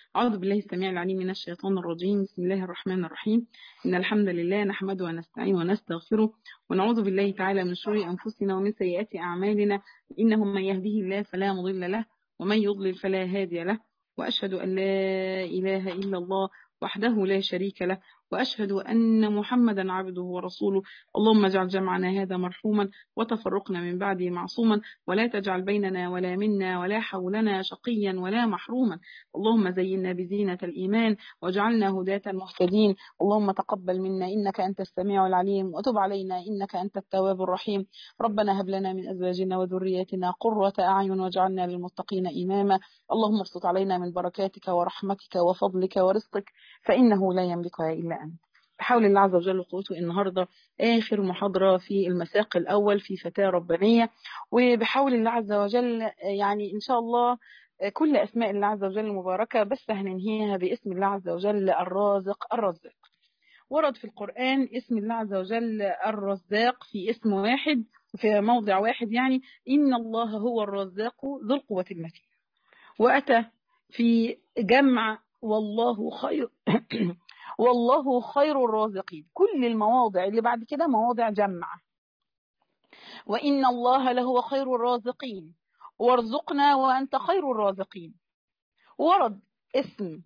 أعوذ بالله السميع العليم من الشيطان الرجيم. بسم الله الرحمن الرحيم. إن الحمد لله نحمده ونستعينه ونستغفره ونعوذ بالله تعالى من شرور أنفسنا ومن سيئات أعمالنا. إنه من يهده الله فلا مضل له ومن يضلل فلا هادي له، وأشهد أن لا إله إلا الله وحده لا شريك له، وأشهد أن محمدا عبده ورسوله. اللهم اجعل جمعنا هذا مرحوما وتفرقنا من بعده معصوما، ولا تجعل بيننا ولا منا ولا حولنا شقيا ولا محروما. اللهم زينا بزينة الإيمان واجعلنا هداة مهتدين. اللهم تقبل منا إنك أنت السميع العليم، وتب علينا إنك أنت التواب الرحيم. ربنا هب لنا من أزواجنا وذرياتنا قرة أعين واجعلنا للمتقين إماما. اللهم ابسط علينا من بركاتك ورحمتك وفضلك ورزقك، فإنه لا يملكها إلا أنت. بحول الله عز وجل وقوته النهاردة آخر محاضرة في المساق الأول في فتاة ربانية، وبحول الله عز وجل يعني إن شاء الله كل أسماء الله عز وجل مباركة، بس هننهيها باسم الله عز وجل الرازق الرزاق. ورد في القرآن اسم الله عز وجل الرزاق في اسم واحد، في موضع واحد، يعني إن الله هو الرزاق ذو القوة المتين. وأتى في جمع والله خير والله خير الرازقين. كل المواضع اللي بعد كده مواضع جمع، وإن الله لهو خير الرازقين وارزقنا وأنت خير الرازقين. ورد اسم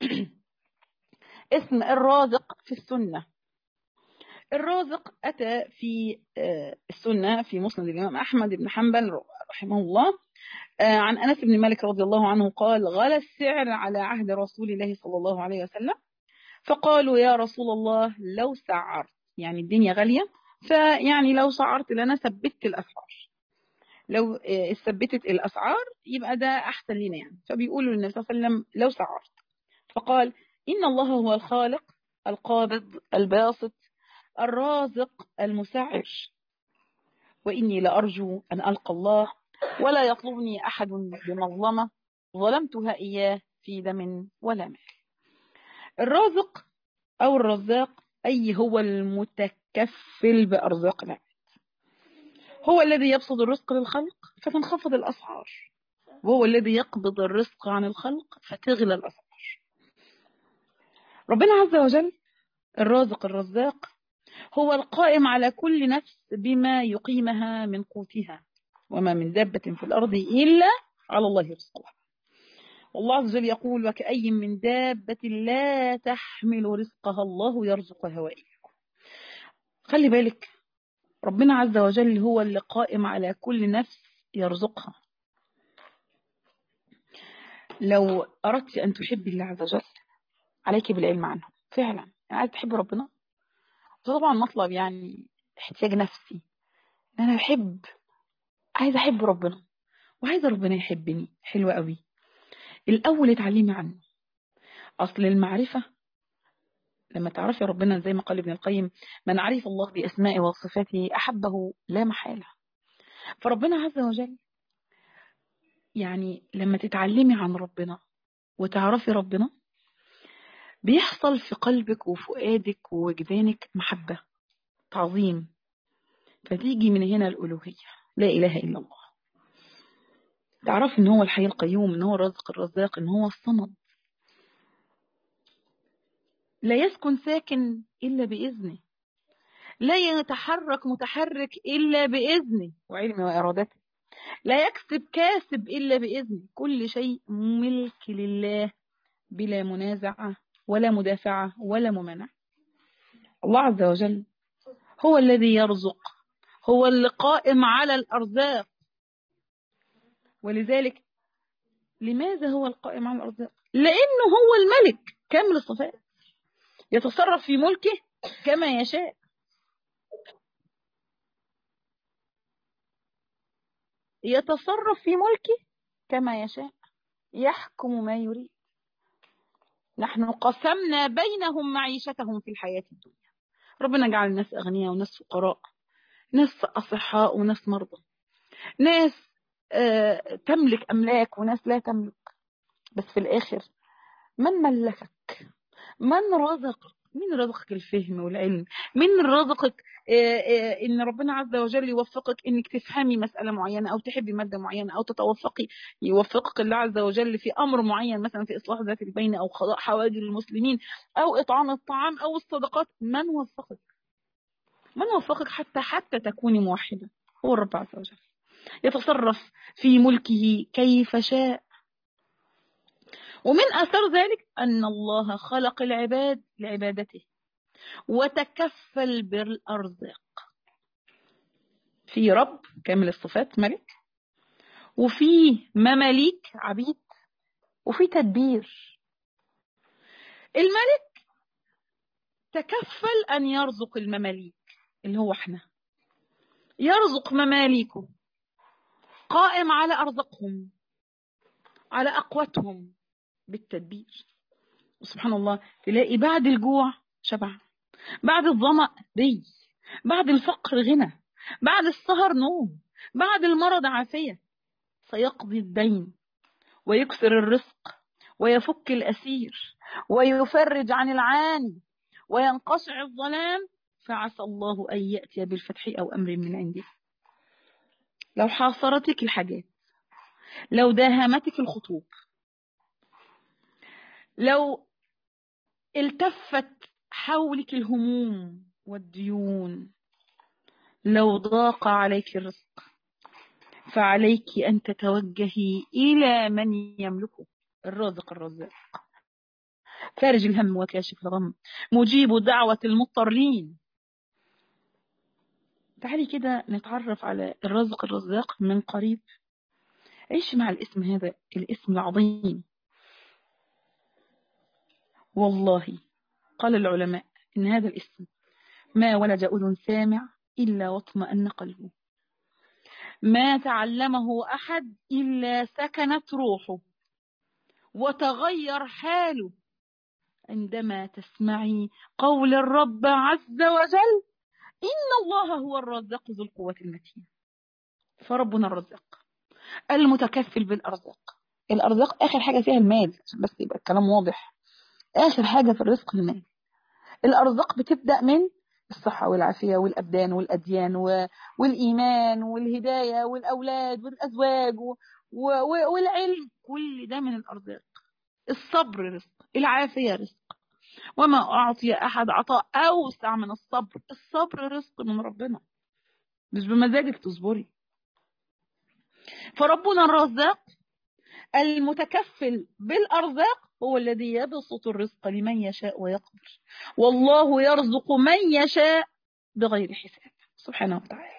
اسم الرازق في السنة. الرازق أتى في السنة في مسند الإمام أحمد بن حنبل رحمه الله عن أنس بن مالك رضي الله عنه قال: غلى السعر على عهد رسول الله صلى الله عليه وسلم، فقالوا يا رسول الله لو سعرت، يعني الدنيا غالية، فيعني لو سعرت لنا ثبتت الأسعار، لو ثبتت الأسعار يبقى ده أحسن لنا يعني. فبيقولوا للنبي صلى الله عليه وسلم لو سعرت، فقال: إن الله هو الخالق القابض الباسط الرازق المسعر، وإني لأرجو أن ألقى الله ولا يطلبني أحد بمظلمة ظلمتها إياه في دم ولا مال. الرازق أو الرزاق أي هو المتكفل بأرزاق العباد، هو الذي يبسط الرزق للخلق فتنخفض الأسعار، وهو الذي يقبض الرزق عن الخلق فتغلى الأسعار. ربنا عز وجل الرازق الرزاق هو القائم على كل نفس بما يقيمها من قوتها، وما من دابة في الأرض إلا على الله رزقها. والله عز وجل يقول: وكأي من دابة لا تحمل رزقها الله يرزقها وإياكم. خلي بالك، ربنا عز وجل هو اللي قائم على كل نفس يرزقها. لو أردت أن تحبي الله عز وجل عليك بالعلم عنه فعلا. أنا عايز تحب ربنا، ده طبعا مطلب يعني احتياج نفسي، ان انا عايزه احب ربنا وعايزه ربنا يحبني. حلوه قوي. الاول اتعلمي عنه. اصل المعرفه لما تعرفي ربنا زي ما قال ابن القيم: من عرف الله باسمائه وصفاته احبه لا محاله. فربنا عز وجل يعني لما تتعلمي عن ربنا وتعرفي ربنا بيحصل في قلبك وفؤادك ووجدانك محبه، تعظيم، فتيجي من هنا الالوهيه، لا اله الا الله. تعرفي ان هو الحي القيوم، ان هو الرازق الرزاق، ان هو الصمد، لا يسكن ساكن إلا بإذنه، لا يتحرك متحرك إلا بإذنه وعلمه وإرادته، لا يكسب كاسب إلا بإذنه. كل شيء ملك لله بلا منازعة ولا مدافعة ولا ممانعة. الله عز وجل هو الذي يرزق، هو اللي قائم على الأرزاق. ولذلك لماذا هو القائم على الأرزاق؟ لأنه هو الملك كامل الصفات، يتصرف في ملكه كما يشاء. يتصرف في ملكه كما يشاء، يحكم ما يريد. نحن قسمنا بينهم معيشتهم في الحياة الدنيا. ربنا جعل الناس أغنياء وناس فقراء، ناس أصحاء وناس مرضى، ناس تملك أملاك وناس لا تملك. بس في الآخر من ملكك؟ من رزقك؟ مين رزقك الفهم والعلم؟ مين رزقك ان ربنا عز وجل يوفقك انك تفهمي مسألة معينة او تحبي مادة معينة او تتوفقي، يوفقك الله عز وجل في امر معين، مثلا في اصلاح ذات البين او قضاء حوائج المسلمين او اطعام الطعام او الصدقات. من وفقك؟ من وفقك حتى تكوني موحدة؟ هو الرب عز وجل يتصرف في ملكه كيف شاء. ومن أثر ذلك أن الله خلق العباد لعبادته وتكفل بالأرزاق. في رب كامل الصفات ملك، وفي مماليك عبيد، وفي تدبير. الملك تكفل أن يرزق المماليك اللي هو احنا، يرزق مماليكه، قائم على أرزقهم، على أقوتهم بالتدبير. وسبحان الله تلاقي بعد الجوع شبع، بعد الظمأ ري، بعد الفقر غنى، بعد السهر نوم، بعد المرض عافية. سيقضي الدين ويكسر الرزق ويفك الأسير ويفرج عن العاني وينقشع الظلام، فعسى الله أن يأتي بالفتح أو أمر من عنده. لو حاصرتك الحاجات، لو داهمتك الخطوب، لو التفت حولك الهموم والديون، لو ضاق عليك الرزق، فعليك أن تتوجهي إلى من يملكه، الرازق الرزاق، فارج الهم وكاشف الغم، مجيب دعوة المضطرين. تعالي كده نتعرف على الرازق الرزاق من قريب. عيش مع الاسم هذا، الاسم العظيم. والله قال العلماء إن هذا الاسم ما ولج أذن سامع إلا واطمأن قلبه، ما تعلمه أحد إلا سكنت روحه وتغير حاله عندما تسمعي قول الرب عز وجل إن الله هو الرزاق ذو القوة المتين. فربنا الرزاق المتكفل بالأرزاق. الأرزاق آخر حاجة فيها المال، عشان بس يبقى الكلام واضح. آخر حاجة في الرزق المال. الأرزاق بتبدأ من الصحة والعافية والأبدان والأديان والإيمان والهداية والأولاد والأزواج والعلم، كل ده من الأرزاق. الصبر رزق، العافية رزق، وما أعطي أحد عطاء أوسع من الصبر. الصبر رزق من ربنا، مش بمزاجك تصبري. فربنا الرزاق المتكفل بالأرزاق هو الذي يبسط الرزق لمن يشاء ويقدر، والله يرزق من يشاء بغير حساب سبحانه وتعالى.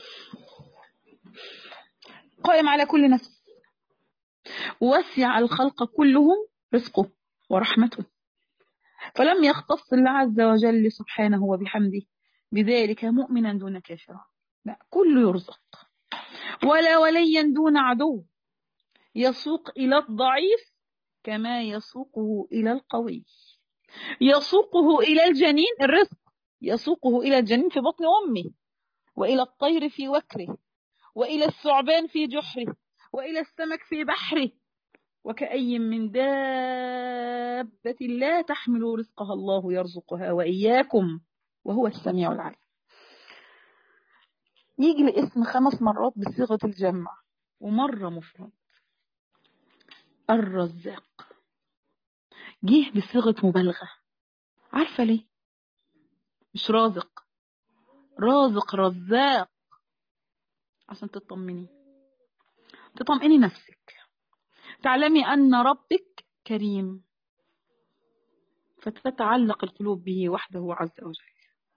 قائم على كل نفس، وسع الخلق كلهم رزقه ورحمته، فلم يختص الله عز وجل سبحانه وبحمده بذلك مؤمنا دون كافرا، لا، كل يرزق. ولا وليا دون عدو، يسوق إلى الضعيف كما يسوقه إلى القوي، يسوقه إلى الجنين الرزق، يسوقه إلى الجنين في بطن أمه، وإلى الطير في وكره، وإلى الثعبان في جحره، وإلى السمك في بحره، وكأي من دابة لا تحمل رزقها الله يرزقها وإياكم وهو السميع العليم. يجي الاسم 5 مرات بصيغة الجمع ومرة مفرد. الرزاق جه بصيغة مبالغة، عارفة ليه؟ مش رازق، رازق رزاق، عشان تطمئني نفسك، تعلمي أن ربك كريم، فتتعلق القلوب به وحده عز وجل.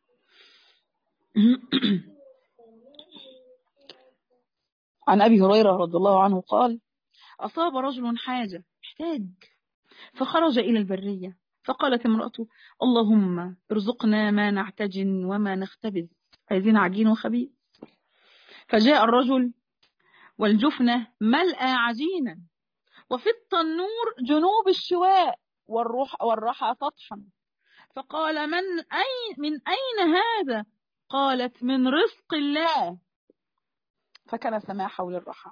عن أبي هريرة رضي الله عنه قال: أصاب رجل حاجة، احتاج، فخرج إلى البرية، فقالت امرأته: اللهم ارزقنا ما نعتجن وما نختبز، عايزين عجين وخبيز. فجاء الرجل والجفنة ملأ عجينا، وفي التنور جنوب الشواء والرحى سطحا. فقال: من أين هذا؟ قالت: من رزق الله. فكان سماع حول الرحى.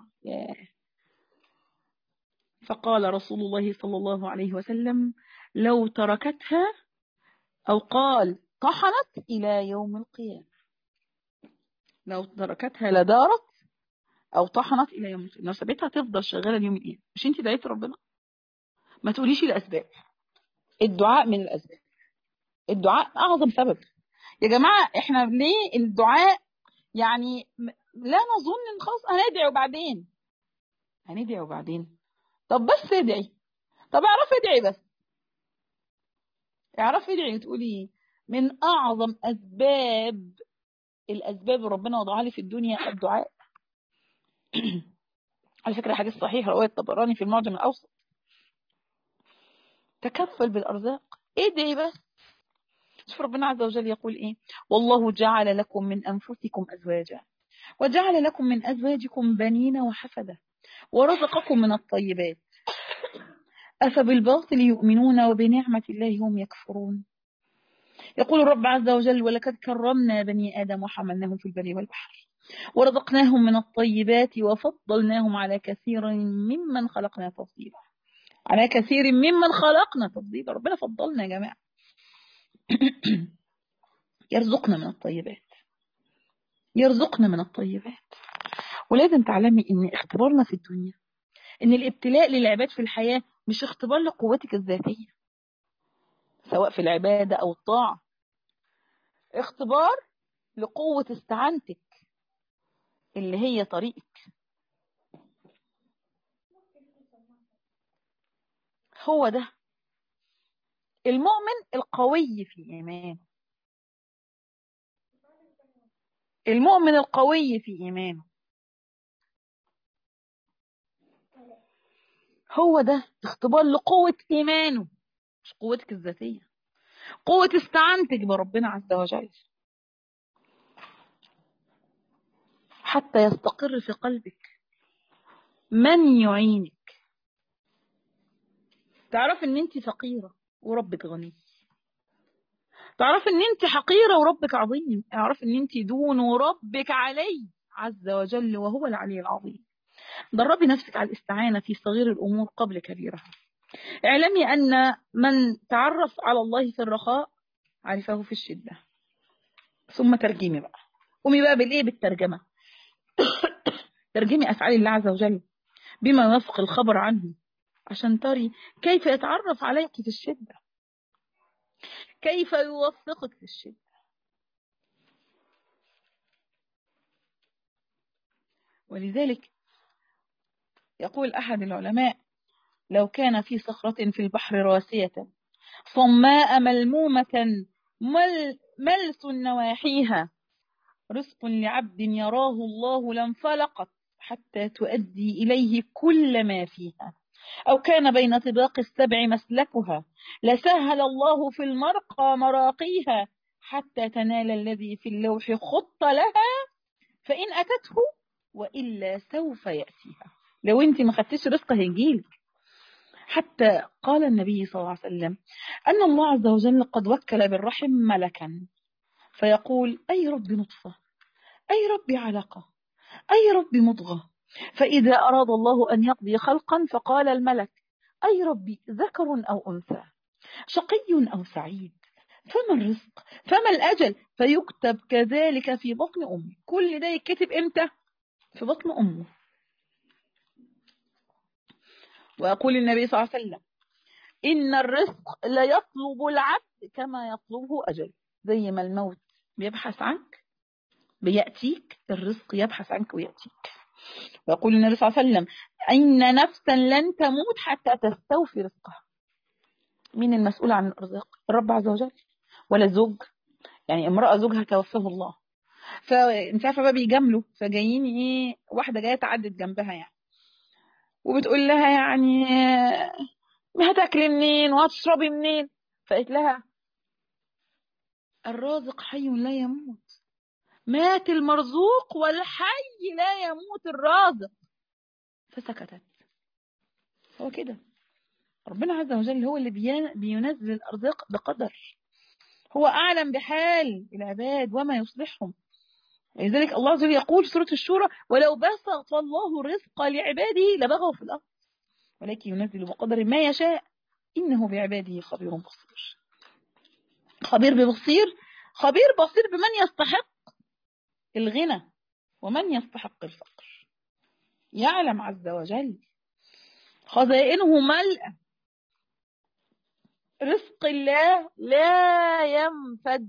فقال رسول الله صلى الله عليه وسلم: لو تركتها أو قال طحنت إلى يوم القيامة، لو تركتها لدارت أو طحنت إلى يوم القيامة، لو سابتها تفضل شغالة اليوم القيامة. مش أنت دعيتي ربنا؟ ما تقوليش الأسباب. الدعاء من الأسباب، الدعاء أعظم سبب. يا جماعة احنا ليه الدعاء يعني لا نظن ان خلاص هندعي وبعدين، هندعي وبعدين. طب بس ادعي، طب اعرف ادعي، بس اعرف ادعي وتقولي من اعظم اسباب، الاسباب ربنا وضعها لي في الدنيا الدعاء. على فكرة حديث صحيح رواه الطبراني في المعجم الاوسط. تكفل بالارزاق، ادعي بس. شوف ربنا عز وجل يقول ايه: والله جعل لكم من انفسكم ازواجا وجعل لكم من ازواجكم بنين وحفدة ورزقكم من الطيبات أفبالباطل يؤمنون وبنعمة الله هم يكفرون. يقول الرب عز وجل: ولقد كرمنا بني آدم وحملناهم في البر والبحر ورزقناهم من الطيبات وفضلناهم على كثير ممن خلقنا تفضيلا. على كثير ممن خلقنا تفضيلا، ربنا فضلنا يا جماعة. يرزقنا من الطيبات، يرزقنا من الطيبات. ولازم تعلمي ان اختبارنا في الدنيا، ان الابتلاء للعباد في الحياة مش اختبار لقوتك الذاتية سواء في العبادة او الطاعة، اختبار لقوة استعانتك اللي هي طريقك. هو ده المؤمن القوي في إيمانه، المؤمن القوي في إيمانه. هو ده اختبار لقوة إيمانه، مش قوتك الذاتية، قوة استعانتك بربنا عز وجل حتى يستقر في قلبك من يعينك. تعرف ان انت فقيرة وربك غني، تعرف ان انت حقيرة وربك عظيم، اعرف ان انت دون وربك علي عز وجل وهو العلي العظيم. دربي نفسك على الاستعانة في صغير الأمور قبل كبيرها. اعلمي أن من تعرف على الله في الرخاء عرفه في الشدة. ثم ترجمي بقى، قومي بقى بالإيه؟ بالترجمة. ترجمي أفعال الله عز وجل بما يوافق الخبر عنه عشان تري كيف يتعرف عليك في الشدة، كيف يوفقك في الشدة. ولذلك يقول أحد العلماء: لو كان في صخرة في البحر راسية صماء ملمومة ملس نواحيها رزق لعبد يراه الله لانفلقت حتى تؤدي إليه كل ما فيها، أو كان بين طباق السبع مسلكها لسهل الله في المرقى مراقيها حتى تنال الذي في اللوح خط لها فإن أتته وإلا سوف يأتيها. لو انت ما خدتش رزق هيجيلك. حتى قال النبي صلى الله عليه وسلم أن الله عز وجل قد وكل بالرحم ملكا فيقول: أي رب نطفة، أي رب علقة، أي رب مضغة. فإذا أراد الله أن يقضي خلقا فقال الملك: أي ربي ذكر أو أنثى، شقي أو سعيد، فما الرزق، فما الأجل، فيكتب كذلك في بطن أمه. كل ده يكتب إمتى؟ في بطن أمه. ويقول النبي صلى الله عليه وسلم: إن الرزق لا يطلب العبد كما يطلبه أجل. زي ما الموت بيبحث عنك بيأتيك، الرزق يبحث عنك ويأتيك. ويقول النبي صلى الله عليه وسلم: إن نفسا لن تموت حتى تستوفي رزقها. مين المسؤول عن الرزق؟ الرب عز وجل. ولا الزوج؟ يعني امرأة زوجها توفاه الله، فانت عارفه بقى بيجاملوا، فجايين ايه، واحده جايه تعدد جنبها يعني، وبتقول لها يعني هتاكلي منين وهتشربي منين؟ فقالت لها: الرازق حي لا يموت، مات المرزوق والحي لا يموت الرازق. فسكتت. هو كده ربنا عز وجل هو اللي بينزل الأرزاق بقدر، هو أعلم بحال العباد وما يصلحهم. لذلك الله عز وجل يقول في سورة الشورى: ولو بسط الله الرزق لعباده لبغوا في الأرض ولكن ينزل بقدر ما يشاء إنه بعباده خبير بصير. خبير ببصير، خبير بصير بمن يستحق الغنى ومن يستحق الفقر. يعلم عز وجل، خزائنه ملأ، رزق الله لا ينفد،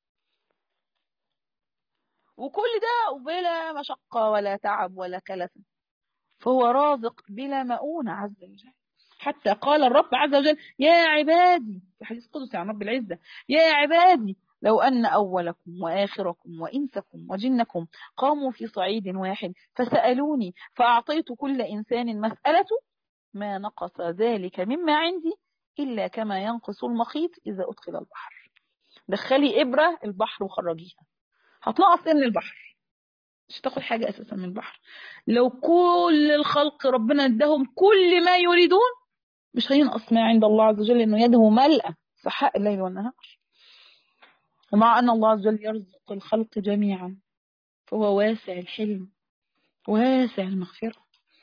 وكل ده بلا مشقة ولا تعب ولا كلف، فهو رازق بلا مؤونة عز وجل. حتى قال الرب عز وجل: يا عبادي، في حديث قدسي عن رب العزة: يا عبادي لو أن أولكم وآخركم وإنسكم وجنكم قاموا في صعيد واحد فسألوني فأعطيت كل إنسان مسألته ما نقص ذلك مما عندي إلا كما ينقص المخيط إذا أدخل البحر. دخلي إبرة البحر وخرجيها، هتنقص من البحر، مش هتاخد حاجة أساسا من البحر. لو كل الخلق ربنا اداهم كل ما يريدون مش هينقص ما عند الله عز وجل، إنه يده ملأة سحاء الليل والنهار. ومع أن الله عز وجل يرزق الخلق جميعا فهو واسع الحلم واسع المغفرة.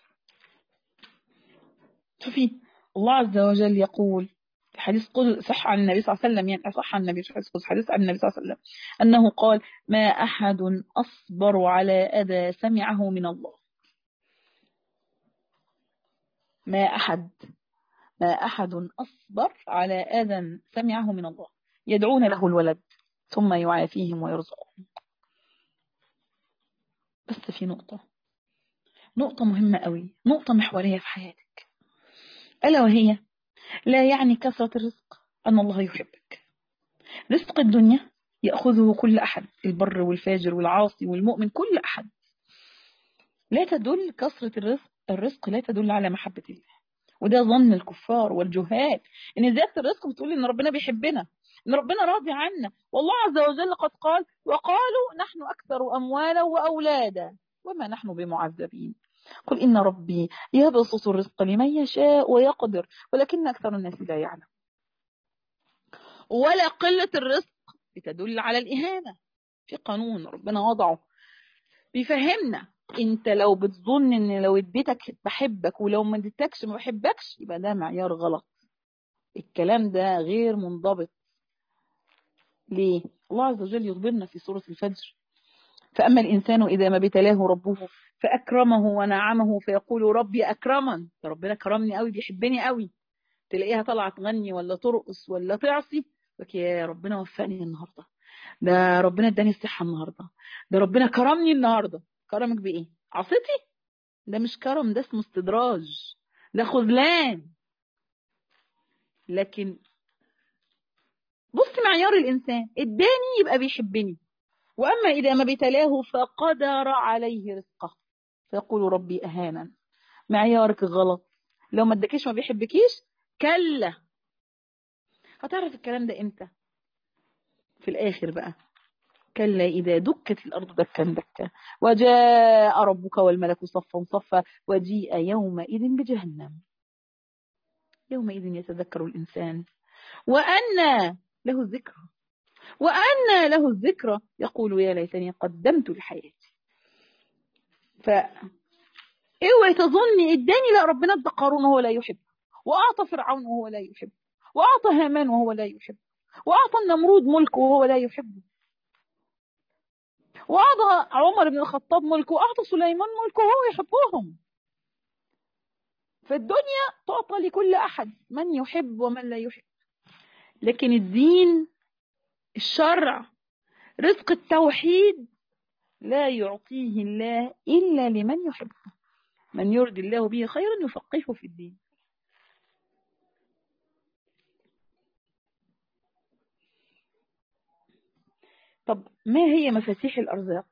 شوفي الله عز وجل يقول في حديث صح عن النبي صلى الله عليه وسلم، يعني صح عن النبي، حديث عن النبي صلى الله عليه وسلم أنه قال: ما أحد أصبر على أذى سمعه من الله. ما أحد أصبر على أذى سمعه من الله، يدعون له الولد ثم يعافيهم ويرزقهم. بس في نقطة مهمة قوي، نقطة محورية في حياتك، ألا وهي: لا يعني كثرة الرزق أن الله يحبك. رزق الدنيا يأخذه كل أحد، البر والفاجر والعاصي والمؤمن، كل أحد. لا تدل كثرة الرزق لا تدل على محبة الله، وده ظن الكفار والجهال، إن زيادة الرزق بتقول إن ربنا بيحبنا، إن ربنا راضي عنا. والله عز وجل قد قال: وقالوا نحن أكثر أموالا وأولادا وما نحن بمعذبين. قل إن ربي يبسط الرزق لمن يشاء ويقدر ولكن أكثر الناس لا يعلم. ولا قلة الرزق بتدل على الإهانة. في قانون ربنا وضعه بيفهمنا: انت لو بتظن ان لو اديتك بحبك ولو ما اديتكش ما بحبكش يبقى ده معيار غلط. الكلام ده غير منضبط. ليه؟ الله عز وجل يخبرنا في سورة الفجر: فأما الإنسان إذا ما ابتلاه ربه فأكرمه ونعمه فيقول ربي أكرمن. ربنا كرمني قوي، بيحبني قوي. تلاقيها طالعة تغني ولا ترقص ولا تعصي، لك يا ربنا وفقني النهارده، ده ربنا اداني الصحة النهارده، ده ربنا كرمني النهارده. كرمك بإيه؟ عصيتي؟ ده مش كرم، ده اسمه استدراج، ده خذلان. لكن بص، معيار الإنسان اداني يبقى بيحبني، وأما إذا ما ابتلاه فقدر عليه رزقه فيقول ربي أهانا. معيارك غلط. لو ما اداكيش ما بيحبكيش، كلا. هتعرف الكلام ده امتى؟ في الآخر بقى: كلا إذا دكت الأرض دكا دكا وجاء ربك والملك صفا صفا وجيء يومئذ بجهنم يومئذ يتذكر الإنسان وأنى له الذكرى يقول يا ليتني قدمت لحياتي. فاوعي تظني اداني لا، ربنا ادى قارون وهو لا يحب، واعطى فرعون وهو لا يحب، واعطى هامان وهو لا يحب، واعطى النمرود ملك وهو لا يحبه، واعطى عمر بن الخطاب ملك، واعطى سليمان ملك وهو يحبهم. فالدنيا تعطى لكل احد، من يحب ومن لا يحب. لكن الدين، الشرع، رزق التوحيد لا يعطيه الله إلا لمن يحبه. من يرد الله به خيرا يفقهه في الدين. طب ما هي مفاتيح الأرزاق؟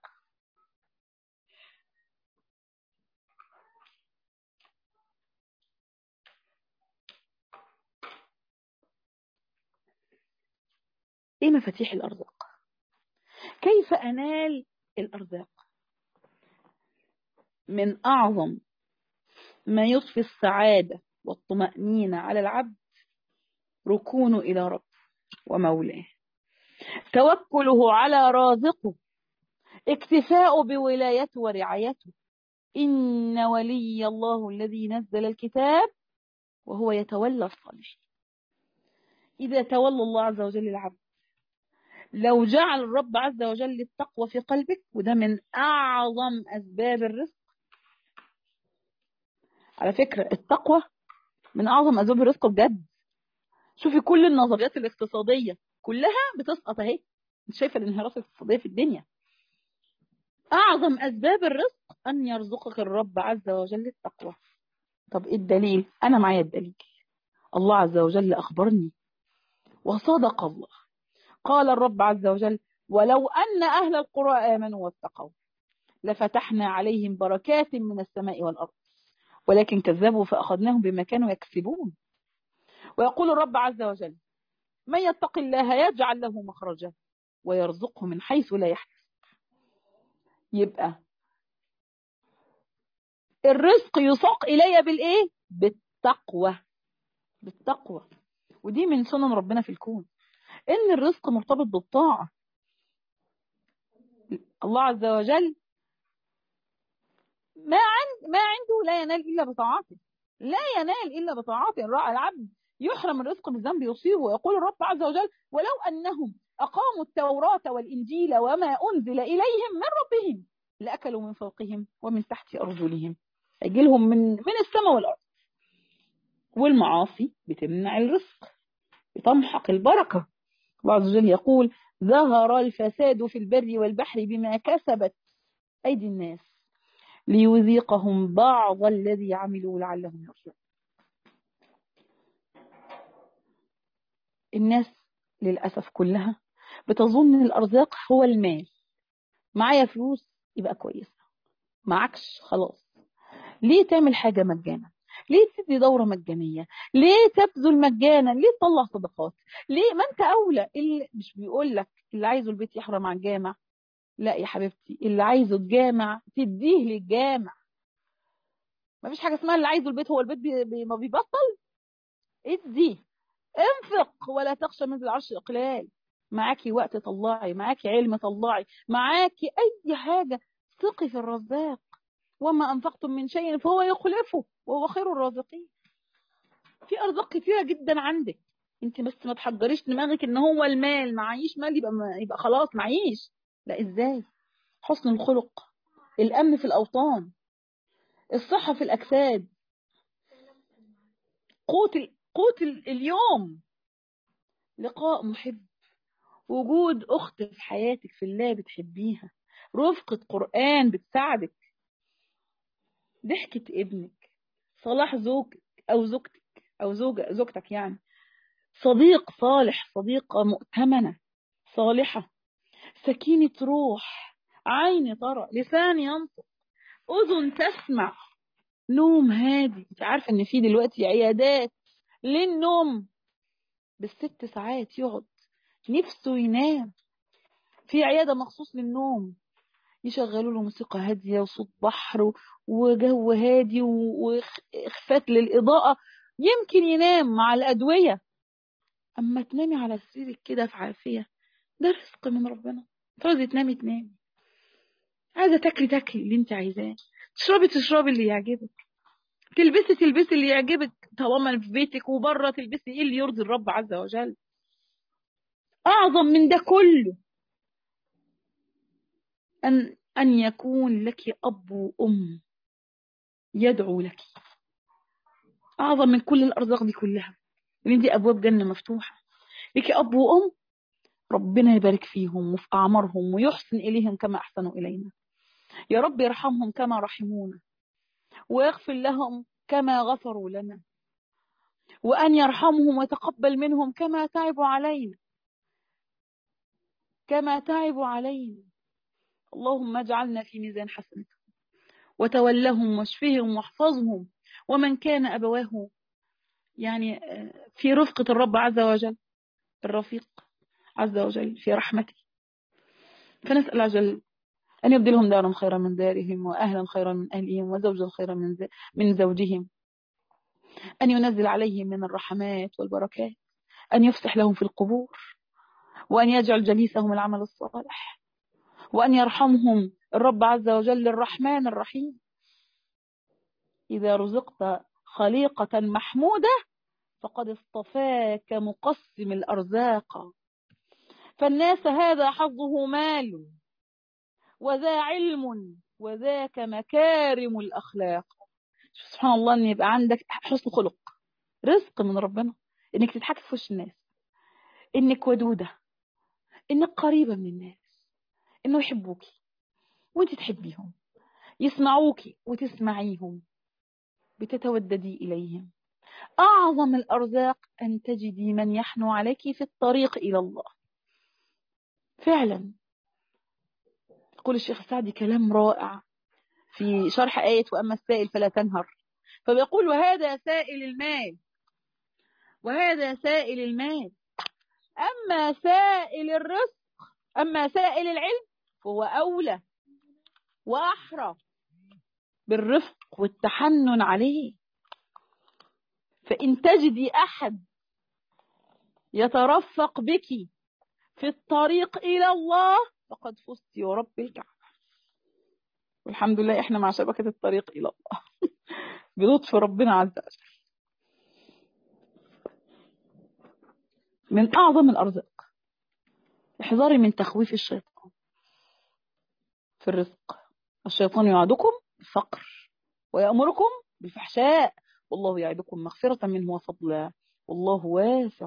ايه مفاتيح الأرزاق؟ كيف أنال الأرزاق؟ من أعظم ما يضفي السعادة والطمأنينة على العبد ركونه إلى رب ومولاه، توكله على رازقه، اكتفاء بولايته ورعايته. إن ولي الله الذي نزل الكتاب وهو يتولى الصالحين. إذا تولى الله عز وجل العبد لو جعل الرب عز وجل التقوى في قلبك، وده من أعظم أسباب الرزق. على فكرة التقوى من أعظم أسباب الرزق بجد. شوفي كل النظريات الاقتصادية كلها بتسقط اهي. انت شايفة الانهيارات الاقتصادية في الدنيا. أعظم أسباب الرزق أن يرزقك الرب عز وجل التقوى. طب إيه الدليل؟ أنا معايا الدليل. الله عز وجل أخبرني وصدق الله. قال الرب عز وجل: ولو أن أهل القرى آمنوا واتقوا لفتحنا عليهم بركات من السماء والأرض ولكن كذبوا فأخذناهم بما كانوا يكسبون. ويقول الرب عز وجل: من يتق الله يجعل له مخرجا ويرزقه من حيث لا يحتسب. يبقى الرزق يساق إلي بالإيه؟ بالتقوى. بالتقوى. ودي من سنن ربنا في الكون، إن الرزق مرتبط بالطاعة. الله عز وجل ما عنده لا ينال إلا بطاعته. لا ينال إلا بطاعته. العبد يحرم الرزق بالذنب يصيبه. ويقول الرب عز وجل: ولو أنهم أقاموا التوراة والإنجيل وما أنزل إليهم من ربهم لأكلوا من فوقهم ومن تحت أرجلهم. يجي لهم من السماء والأرض. والمعاصي بتمنع الرزق، بتمحق البركة. الله عز وجل يقول: ظهر الفساد في البر والبحر بما كسبت أيدي الناس ليذيقهم بعض الذي عملوا لعلهم يرجعون. الناس للأسف كلها بتظن ان الأرزاق هو المال. معايا فلوس يبقى كويسة، معكش خلاص. ليه تعمل حاجة مجانا؟ ليه تدي دورة مجانية؟ ليه تبذل مجانا؟ ليه تطلع صدقات؟ ليه؟ ما انت أولى. اللي مش بيقول لك اللي عايزه البيت يحرم على الجامع؟ لا يا حبيبتي، اللي عايزه الجامع تديه للجامع. ما فيش حاجة اسمها اللي عايزه البيت هو البيت ما بيبطل. ادي، انفق ولا تخشى من ذي العرش اقلال. معاكي وقت طلعي، معاكي علم طلعي، معاكي اي حاجه. ثقي في الرزاق. وما انفقتم من شيء فهو يخلفه وهو خير الرازقين. في ارزاق كتيره جدا عندك، انت بس ما تحضريش دماغك ان هو المال. معيش مال يبقى خلاص معيش. لا، ازاي؟ حسن الخلق، الامن في الاوطان، الصحه في الاجساد، قوت اليوم، لقاء محب، وجود أخت في حياتك في الله بتحبيها، رفقة قرآن بتساعدك، ضحكة ابنك، صلاح زوجك أو زوجتك أو زوجتك يعني، صديق صالح، صديقة مؤتمنة صالحة، سكينة روح، عين ترى، لسان ينطق، أذن تسمع، نوم هادي. انت عارفة ان في دلوقتي عيادات للنوم بالست ساعات، يقعد نفسه ينام في عيادة مخصوص للنوم، يشغلوا له موسيقى هادية وصوت بحر وجو هادي وإخفات للإضاءة، يمكن ينام مع الأدوية. أما تنامي على سريرك كده في عافية، ده رزق من ربنا. عايزة تنامي تنامي، عايزة تاكلي اللي انت عايزاه، تشربي اللي يعجبك، تلبسي اللي يعجبك، طالما في بيتك وبره تلبسي ايه اللي يرضي الرب عز وجل. أعظم من ده كله أن يكون لك أب وأم يدعو لك. أعظم من كل الأرزاق دي كلها، لأن دي أبواب جنة مفتوحة. لك أب وأم ربنا يبارك فيهم وفي أعمارهم ويحسن إليهم كما أحسنوا إلينا. يا رب يرحمهم كما رحمونا ويغفر لهم كما غفروا لنا، وأن يرحمهم ويتقبل منهم كما تعبوا علينا. اللهم اجعلنا في ميزان حسنتهم وتولهم واشفهم واحفظهم. ومن كان أبواه يعني في رفقة الرب عز وجل، الرفيق عز وجل في رحمته، فنسأل عز وجل أن يبدلهم دارا خيرا من دارهم وأهلا خيرا من أهلهم وزوجا خيرا من زوجهم، أن ينزل عليهم من الرحمات والبركات، أن يفسح لهم في القبور، وأن يجعل جليسهم العمل الصالح، وأن يرحمهم الرب عز وجل الرحمن الرحيم. إذا رزقت خليقة محمودة فقد اصطفاك مقسم الأرزاق، فالناس هذا حظه مال وذا علم وذاك مكارم الأخلاق. سبحان الله، ان يبقى عندك حسن خلق، رزق من ربنا، انك تضحكي في وش الناس، انك ودودة، انك قريبة من الناس، انه يحبوكي وانت تحبيهم، يسمعوكي وتسمعيهم، بتتوددي إليهم. أعظم الأرزاق أن تجدي من يحنو عليك في الطريق إلى الله. فعلا يقول الشيخ السعدي كلام رائع في شرح آية وأما السائل فلا تنهر، فبيقول وهذا سائل المال، وهذا سائل المال، أما سائل الرزق، أما سائل العلم فهو أولى وأحرى بالرفق والتحنن عليه. فإن تجدي أحد يترفق بك في الطريق إلى الله فقد فزت يا رب الكعبة. والحمد لله إحنا مع شبكة الطريق إلى الله بلطف ربنا عز وجل. من أعظم الأرزاق، احذري من تخويف الشيطان في الرزق. الشيطان يوعدكم بالفقر ويأمركم بالفحشاء، والله يعدكم مغفرة منه وفضلا والله واسع.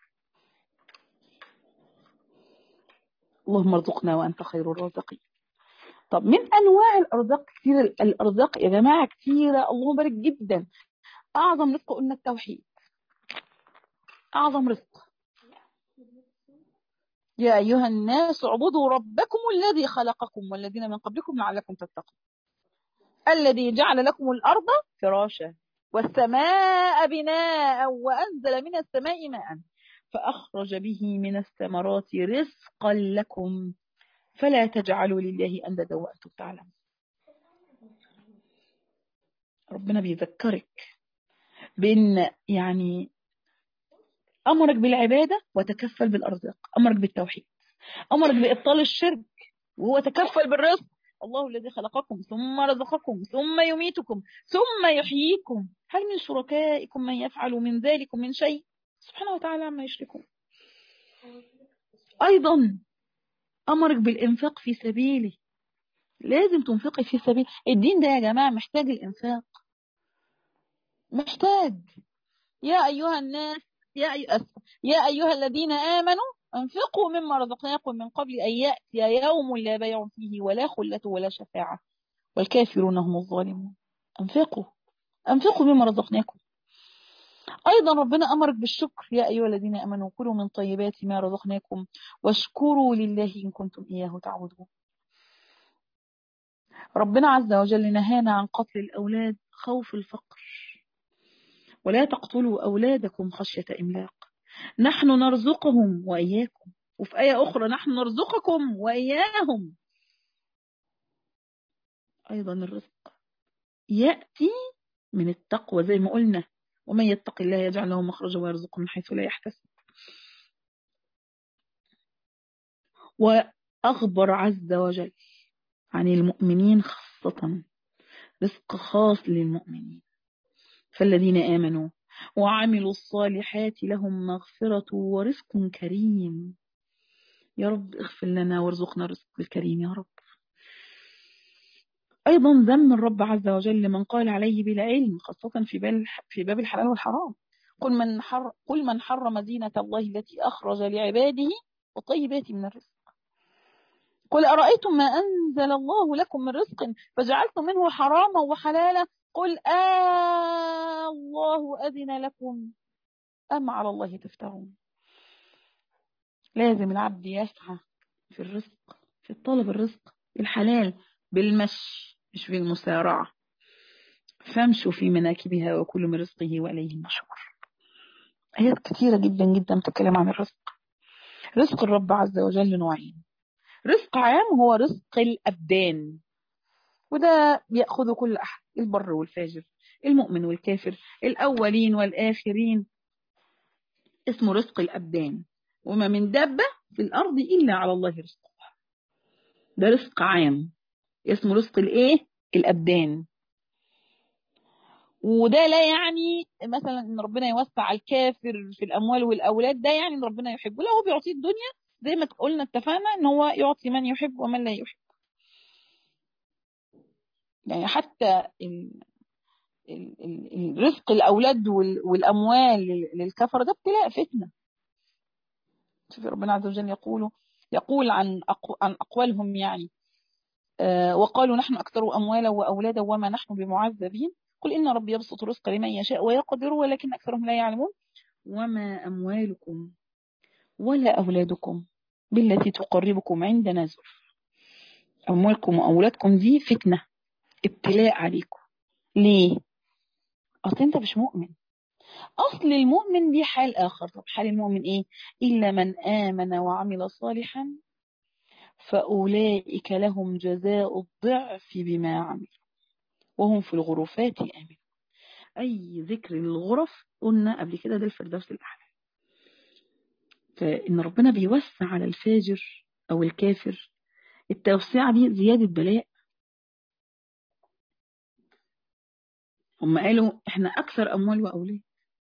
اللهم ارزقنا وأنت خير الرازقين. طب من أنواع الأرزاق كثير، الأرزاق يا جماعة كثيرة، اللهم بارك جدا. أعظم رزق قلنا التوحيد، أعظم رزق. يا أيها الناس اعبدوا ربكم الذي خلقكم والذين من قبلكم لعلكم تتقون، الذي جعل لكم الأرض فراشا والسماء بناء وأنزل من السماء ماء فأخرج به من الثمرات رزقا لكم فلا تجعلوا لله أندادا وأنتم تعلمون. ربنا بيذكرك بأن يعني أمرك بالعبادة وتكفل بالأرزاق، أمرك بالتوحيد، أمرك بإبطال الشرك وهو تكفل بالرزق. الله الذي خلقكم ثم رزقكم ثم يميتكم ثم يحييكم هل من شركائكم من يفعل من ذلك من شيء سبحانه وتعالى عما يشركون. أيضا أمرك بالإنفاق في سبيله، لازم تنفقي في سبيل الدين ده يا جماعة، محتاج الإنفاق، محتاج. يا أيها الناس يا أيها الذين آمنوا أنفقوا مما رزقناكم من قبل أن يأتي يوم لا بيع فيه ولا خلة ولا شفاعة والكافرون هم الظالمون. أنفقوا مما رزقناكم. أيضا ربنا أمرك بالشكر، يا أيها الذين آمنوا كلوا من طيبات ما رزقناكم واشكروا لله إن كنتم إياه تعبدون. ربنا عز وجل نهانا عن قتل الأولاد خوف الفقر، ولا تقتلوا أولادكم خشية إملاق نحن نرزقهم وإياكم، وفي آية أخرى نحن نرزقكم وإياهم. أيضا الرزق يأتي من التقوى زي ما قلنا، ومن يتق الله يجعل له مخرجا ويرزقه من حيث لا يحتسب. وأخبر عز وجل عن المؤمنين خاصة، رزق خاص للمؤمنين. فالذين آمنوا وعملوا الصالحات لهم مغفرة ورزق كريم. يا رب اغفر لنا وارزقنا الرزق الكريم يا رب. أيضا ذم الرب عز وجل لمن قال عليه بلا علم، خاصة في باب الحلال والحرام. قل من حرم زينة الله التي أخرج لعباده والطيبات من الرزق. قل أرأيتم ما أنزل الله لكم من رزق فجعلتم منه حراما وحلالا قل الله أذن لكم أم على الله تفترون. لازم العبد يسعى في الرزق، في طلب الرزق الحلال بالمشي مش بالمسارعة. فامشوا في مناكبها وكلوا من رزقه وإليه النشور. آيات كثيرة جدا جدا بتتكلم عن الرزق. رزق الرب عز وجل نوعين، رزق عام هو رزق الأبدان، وده بيأخذ كل أحد، البر والفاجر، المؤمن والكافر، الأولين والآخرين، اسمه رزق الأبدان. وما من دابة في الأرض إلا على الله رزقها. ده رزق عام اسمه رزق الإيه؟ الأبدان. وده لا يعني مثلا ان ربنا يوسع الكافر في الاموال والاولاد، ده يعني ان ربنا يحبه، لا هو بيعطيه الدنيا زي ما قلنا اتفقنا ان هو يعطي من يحب ومن لا يحب. يعني حتى الرزق الأولاد والأموال للكفر ده ابتلاء فتنة. شوف ربنا عز وجل يقول عن أقوالهم يعني وقالوا نحن أكثر أموالا وأولادا وما نحن بمعذبين قل إن ربي يبسط الرزق لمن يشاء ويقدر ولكن أكثرهم لا يعلمون وما أموالكم ولا أولادكم بالتي تقربكم عندنا زلفى. أموالكم وأولادكم دي فتنة، ابتلاء عليكم. ليه؟ أصل أنت مش مؤمن. أصل المؤمن دي حال آخر. طب حال المؤمن إيه؟ إلا من آمن وعمل صالحا فأولئك لهم جزاء الضعف بما عملوا وهم في الغرفات آمنون. أي ذكر للغرف قلنا قبل كده ده الفردوس الأعلى. فإن ربنا بيوسع على الفاجر أو الكافر، التوسعة دي زيادة بلاء. هم قالوا إحنا أكثر أموال وأولاد.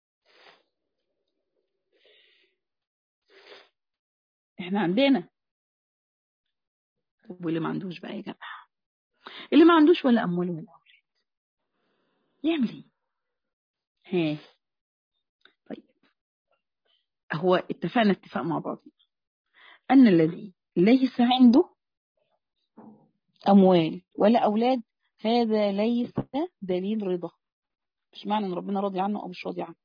إحنا عندنا. واللي ما عندوش بقى يا جماعة، اللي ما عندوش ولا أموال ولا أولاد يعمل إيه؟ ها، طيب هو اتفقنا اتفاق مع بعض أن الذي ليس عنده أموال ولا أولاد هذا ليس دليل رضا. مش معنى أن ربنا راضي عنه أو مش راضي عنه.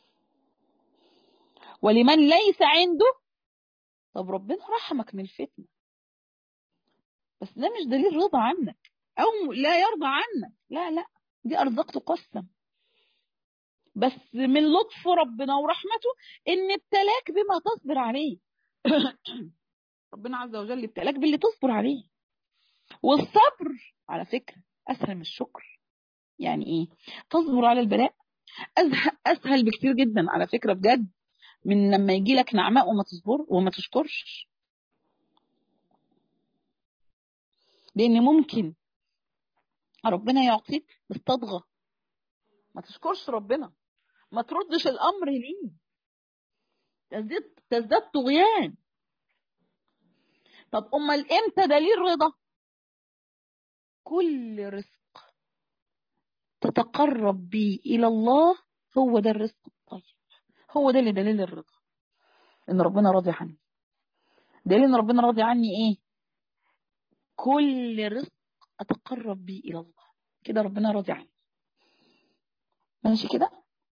ولمن ليس عنده، طب ربنا رحمك من الفتنة بس ده مش دليل رضا عنك أو لا يرضى عنك. لا لا، دي أرزاق تقسم، بس من لطف ربنا ورحمته إن ابتلاك بما تصبر عليه. ربنا عز وجل ابتلاك باللي تصبر عليه. والصبر على فكرة أسهل من الشكر. يعني إيه؟ تصبر على البلاء أسهل بكتير جدا على فكرة بجد من لما يجي لك نعماء وما تصبر وما تشكرش. لأن ممكن ربنا يعطيك بس تطغى، ما تشكرش ربنا، ما تردش الأمر ليه، تزداد طغيان. طب أمال إمتى دليل رضا؟ كل رزق تتقرب بيه إلى الله هو ده الرزق الطيب، هو ده اللي دليل الرضا، إن ربنا راضي عني. دليل إن ربنا راضي عني إيه؟ كل رزق أتقرب بيه إلى الله كده ربنا راضي عني. ماشي كده؟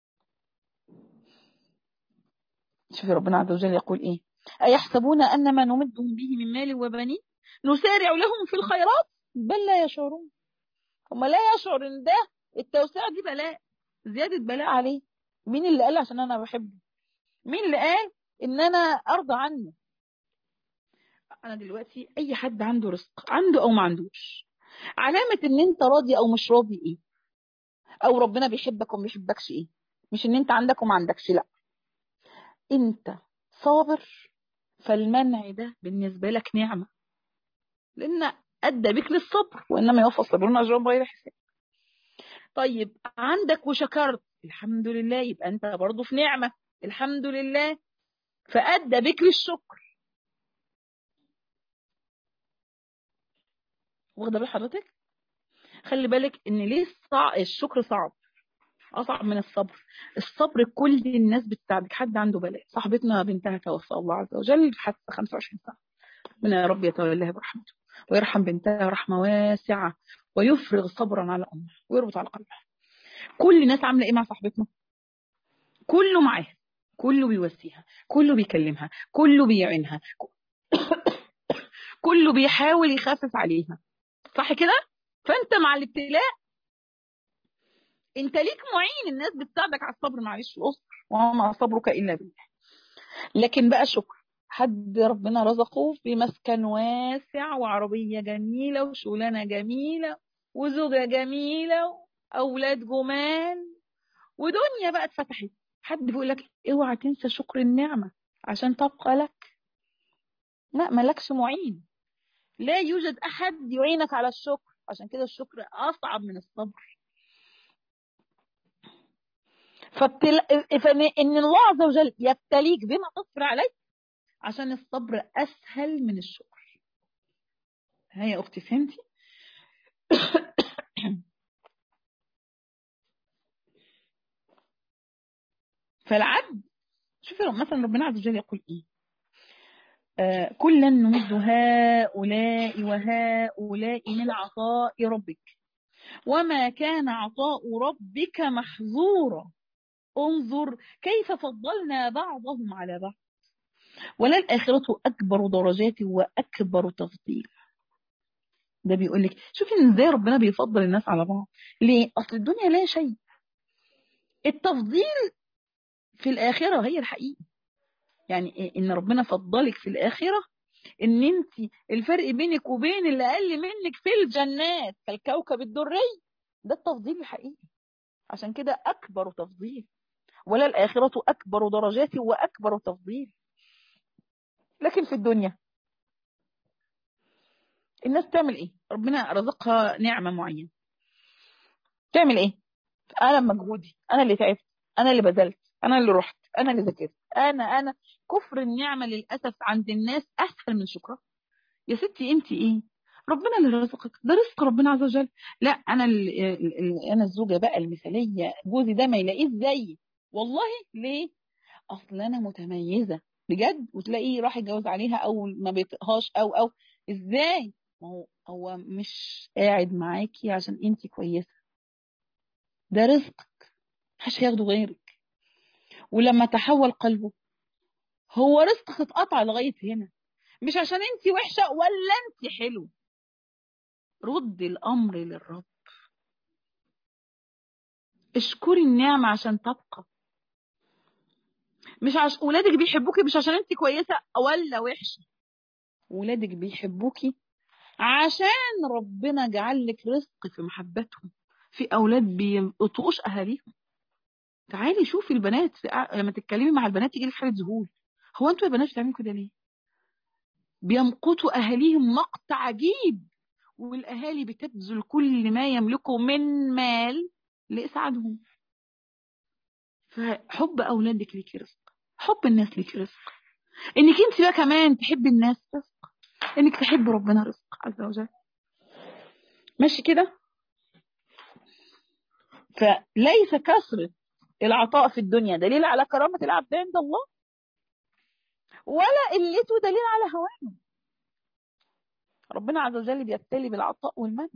شوفي ربنا عز وجل يقول إيه؟ أيحسبون أن ما نمدهم به من مال وبنين نسارع لهم في الخيرات بل لا يشعرون. هم لا يشعر إن ده التوسعة دي بلاء، زيادة بلاء عليه. مين اللي قال عشان أنا بحبه؟ مين اللي قال إن أنا أرضى عنه؟ أنا دلوقتي أي حد عنده رزق، عنده أو ما عندوش، علامة إن أنت راضي أو مش راضي إيه؟ أو ربنا بيحبك وما بيحبكش إيه؟ مش إن أنت عندك وما عندكش، لأ، أنت صابر فالمنع ده بالنسبة لك نعمة، لأن أدى بك للصبر وإنما يوفى الصابرون أجرهم بغير حساب. طيب عندك وشكرت الحمد لله، يبقى أنت برضو في نعمة الحمد لله، فأدى بك للشكر. واخدة بال حضرتك؟ خلي بالك إن ليه الشكر صعب، أصعب من الصبر. الصبر كل الناس بتساعدك. حد عنده بلاء، صاحبتنا بنتها توفى الله عز وجل في حادثة 25 سنة، ربنا يا رب يتولاها برحمته ويرحم بنتها رحمة واسعة ويفرغ صبرا على أمها ويربط على قلبها. كل الناس عاملة إيه مع صاحبتنا؟ كله معاها، كله بيواسيها، كله بيكلمها، كله بيعينها، كله بيحاول يخفف عليها، صح كده؟ فأنت مع الابتلاء أنت ليك معين، الناس بتساعدك على الصبر، معلش اصبر وما صبرك إلا بالله. لكن بقى شكر، حد ربنا رزقه في مسكن واسع وعربية جميلة وشغلانة جميلة وزوجة جميلة وأولاد جمال ودنيا بقى اتفتحت، حد بيقول لك اوعى تنسى شكر النعمة عشان تبقى لك. لا، مالكش معين، لا يوجد أحد يعينك على الشكر، عشان كده الشكر أصعب من الصبر. فإن الله عز وجل يبتليك بما تصبر عليه عشان الصبر أسهل من الشكر. هيا يا أختي فهمتي؟ فالعبد، شوفي مثلا ربنا عز وجل يقول إيه؟ كلا نمد هؤلاء وهؤلاء من عطاء ربك وما كان عطاء ربك محظورا انظر كيف فضلنا بعضهم على بعض وللآخرة أكبر درجات وأكبر تفضيل. ده بيقول لك شوفي ان ازاي ربنا بيفضل الناس على بعض. ليه؟ اصل الدنيا لا شيء، التفضيل في الآخرة هي الحقيقة. يعني ان ربنا فضلك في الآخرة، ان انت الفرق بينك وبين اللي اقل منك في الجنات كالكوكب الدري، ده التفضيل الحقيقي. عشان كده اكبر تفضيل، ولا الآخرة اكبر درجات واكبر تفضيل. لكن في الدنيا الناس تعمل ايه؟ ربنا رزقها نعمة معينة، تعمل ايه؟ انا بمجهودي، انا اللي تعبت، انا اللي بذلت، انا اللي رحت، انا اللي ذاكرت، انا كفر النعمة للأسف عند الناس اسهل من شكرها. يا ستي انت ايه؟ ربنا اللي رزقك، ده رزق ربنا عز وجل. لا انا انا الزوجه بقى المثاليه، جوزي ده ما يلاقيش زيي. والله ليه؟ اصل انا متميزه بجد، وتلاقيه راح يتجوز عليها او ما بيطقهاش او ازاي؟ ما هو مش قاعد معاكي عشان انت كويسه، ده رزق محدش هياخده غيرك. ولما تحول قلبه، هو رزقك اتقطع لغايه هنا، مش عشان انت وحشه ولا انت حلو. رد الامر للرب، اشكري النعمة عشان تبقى. مش ولادك بيحبوكي مش عشان انت كويسة ولا وحشة، ولادك بيحبوكي عشان ربنا جعل لك رزق في محبتهم. في اولاد بيطقوش اهاليهم. تعالي شوفي البنات لما تتكلمي مع البنات يجي لك حاله ذهول. هو انتوا يا بنات بتعملوا كده ليه؟ بيمقتوا اهاليهم مقت عجيب، والاهالي بتبذل كل ما يملكه من مال لاسعادهم. فحب اولادك ليكي رزق، حب الناس ليكي رزق، انك انت بقى كمان تحبي الناس رزق، انك تحبي ربنا رزق عز وجل. ماشي كده؟ فليس كثرة العطاء في الدنيا دليل على كرامة العبد عند الله، ولا قلته دليل على هوانه. ربنا عز وجل بيبتلي بالعطاء والمنع.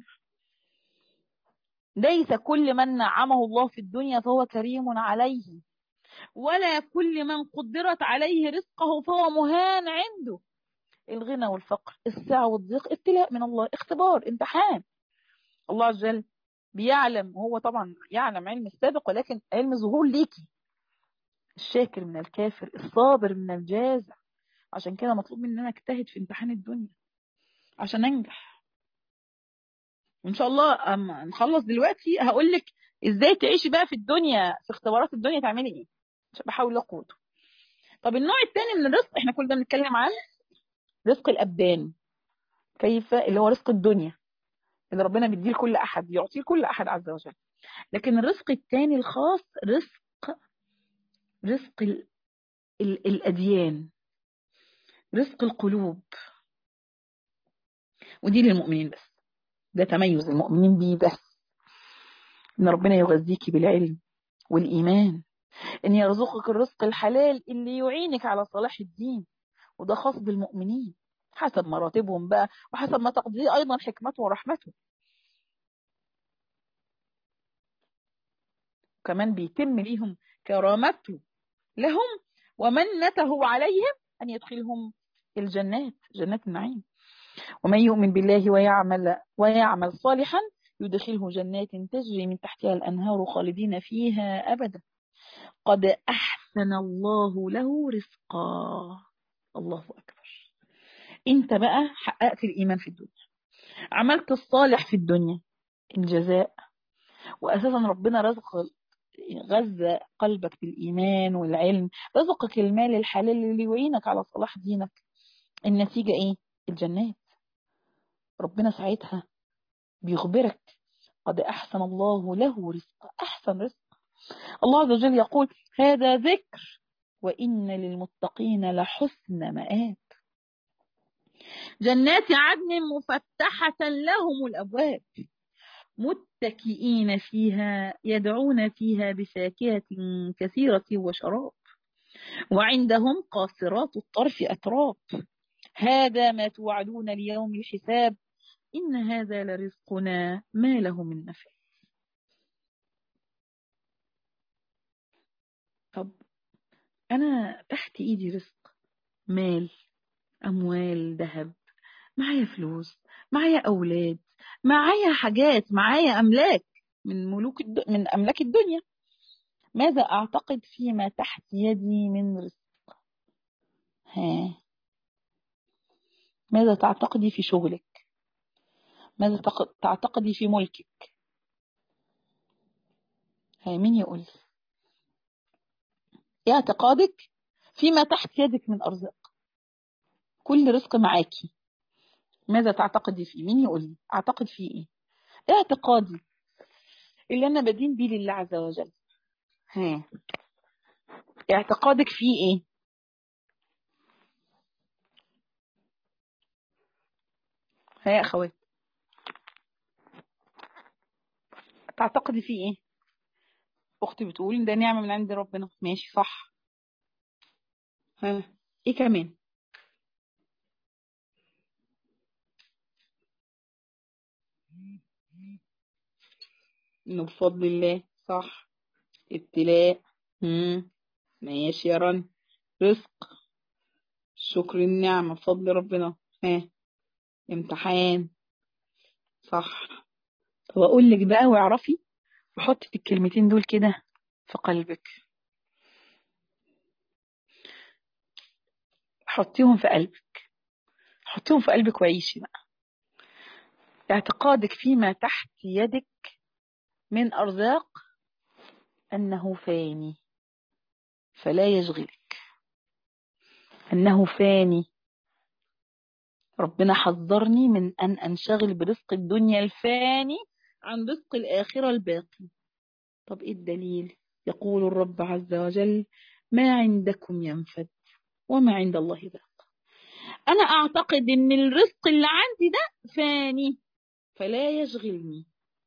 ليس كل من نعمه الله في الدنيا فهو كريم عليه، ولا كل من قدرت عليه رزقه فهو مهان عنده. الغنى والفقر، السعة والضيق ابتلاء من الله، اختبار، امتحان. الله عز وجل بيعلم، وهو طبعا يعلم علم السابق، ولكن علم ظهور ليكي. الشاكر من الكافر، الصابر من الجازع. عشان كده مطلوب مننا اجتهد في امتحان الدنيا عشان انجح. وان شاء الله اما نخلص دلوقتي هقول لك ازاي تعيشي بقى في الدنيا، في اختبارات الدنيا تعملي ايه، عشان بحاول اقوده. طب النوع الثاني من الرزق، احنا كل ده بنتكلم عن رزق الابدان، كيف اللي هو رزق الدنيا اللي ربنا بيديه لكل احد، يعطيه لكل احد عز وجل. لكن الرزق الثاني الخاص، رزق الأديان، رزق القلوب، ودي للمؤمنين بس. ده تميز المؤمنين بيه بس، إن ربنا يغذيكي بالعلم والإيمان، إن يرزقك الرزق الحلال اللي يعينك على صلاح الدين. وده خاص بالمؤمنين حسب مراتبهم بقى، وحسب ما تقضيه أيضا حكمته ورحمته. كمان بيتم ليهم كرامته لهم ومنته عليهم أن يدخلهم الجنات، جنات النعيم. ومن يؤمن بالله ويعمل صالحا يدخله جنات تجري من تحتها الأنهار خالدين فيها أبدا قد أحسن الله له رزقا. الله أكبر. انت بقى حققت الإيمان في الدنيا، عملت الصالح في الدنيا، الجزاء. وأساسا ربنا غذى قلبك بالإيمان والعلم، رزقك المال الحلال اللي يعينك على صلاح دينك. النتيجة إيه؟ الجنات. ربنا ساعتها بيخبرك قد أحسن الله له رزق، أحسن رزق. الله عز وجل يقول هذا ذكر وإن للمتقين لحسن مآب. جنات عدن مفتحة لهم الأبواب متكئين فيها يدعون فيها بفاكهة كثيرة وشراب وعندهم قاصرات الطرف أتراب هذا ما توعدون ليوم الحساب إن هذا لرزقنا ما له من نفع. طب أنا تحت إيدي رزق، مال، أموال، ذهب، معايا فلوس، معايا أولاد، معايا حاجات، معايا أملاك من أملاك الدنيا. ماذا أعتقد فيما تحت يدي من رزق؟ ها، ماذا تعتقدي في شغلك؟ ماذا تعتقدي في ملكك؟ ها، مين يقول؟ ايه اعتقادك فيما تحت يدك من أرزاق؟ كل رزق معاكي، ماذا تعتقدي فيه؟ مين يقول لي اعتقد فيه ايه؟ ايه اعتقادي اللي انا بدين بيه لله عز وجل؟ ها، اعتقادك فيه ايه؟ ها يا اخوات، تعتقدي فيه ايه؟ اختي بتقول ده نعمة من عند ربنا، ماشي صح. ها، ايه كمان؟ انه بفضل الله، صح. ابتلاء، ماشي يا رن. رزق، شكر النعمة بفضل ربنا. ها، امتحان، صح. طب اقول لك بقى واعرفي وحطي الكلمتين دول كده في قلبك، حطيهم في قلبك، حطيهم في قلبك وعيشي بقى. اعتقادك فيما تحت يدك من أرزاق أنه فاني فلا يشغلك، أنه فاني. ربنا حذرني من أن أنشغل برزق الدنيا الفاني عن رزق الآخرة الباقي. طب إيه الدليل؟ يقول الرب عز وجل ما عندكم ينفد وما عند الله باق. أنا أعتقد أن الرزق اللي عندي ده فاني فلا يشغلني،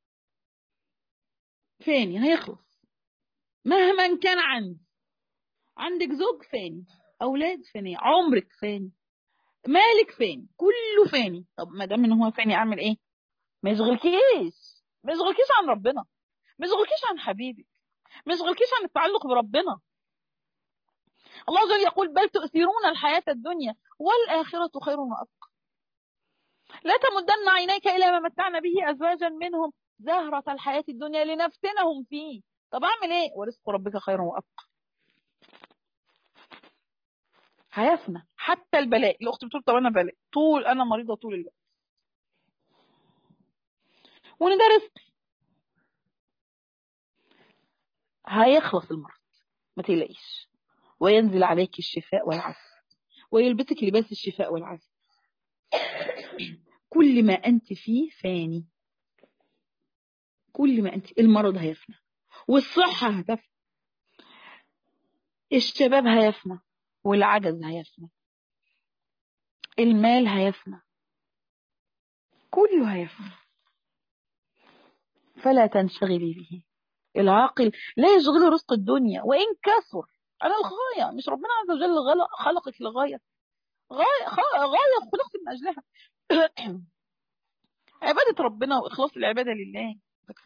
فاني هيخلص مهما كان عندي. عندك زوج فاني، أولاد فاني، عمرك فاني، مالك فاني، كله فاني. طب ما دام ان هو فاني اعمل ايه؟ ما يشغلكيش، ما يشغلكيش عن ربنا، ما يشغلكيش عن حبيبك، ما يشغلكيش عن التعلق بربنا. الله عز وجل يقول بل تؤثرون الحياة الدنيا والآخرة خير وأبقى. لا تمدن عينيك إلى ما متعنا به أزواجا منهم زهرة الحياة الدنيا لنفتنهم فيه. طب أعمل إيه؟ ورزق ربك خير وأبقى. هيفنى حتى البلاء. الأخت بتقول طب أنا بلاء طول، أنا مريضة طول الوقت، وإن ده رزق هيخلص المرض، ما تقلقيش، وينزل عليك الشفاء والعافية ويلبسك لباس الشفاء والعافية. كل ما أنت فيه فاني، كل ما أنت، المرض هيفنى والصحة هتفنى، الشباب هيفنى والعجز هيفنى، المال هيفنى، كله هيفنى. فلا تنشغلي به. العاقل لا يشغله رزق الدنيا وإن كثر على الغاية. مش ربنا عز وجل خلقك لغاية، غاية خلقت من أجلها. عبادة ربنا وإخلاص العبادة لله.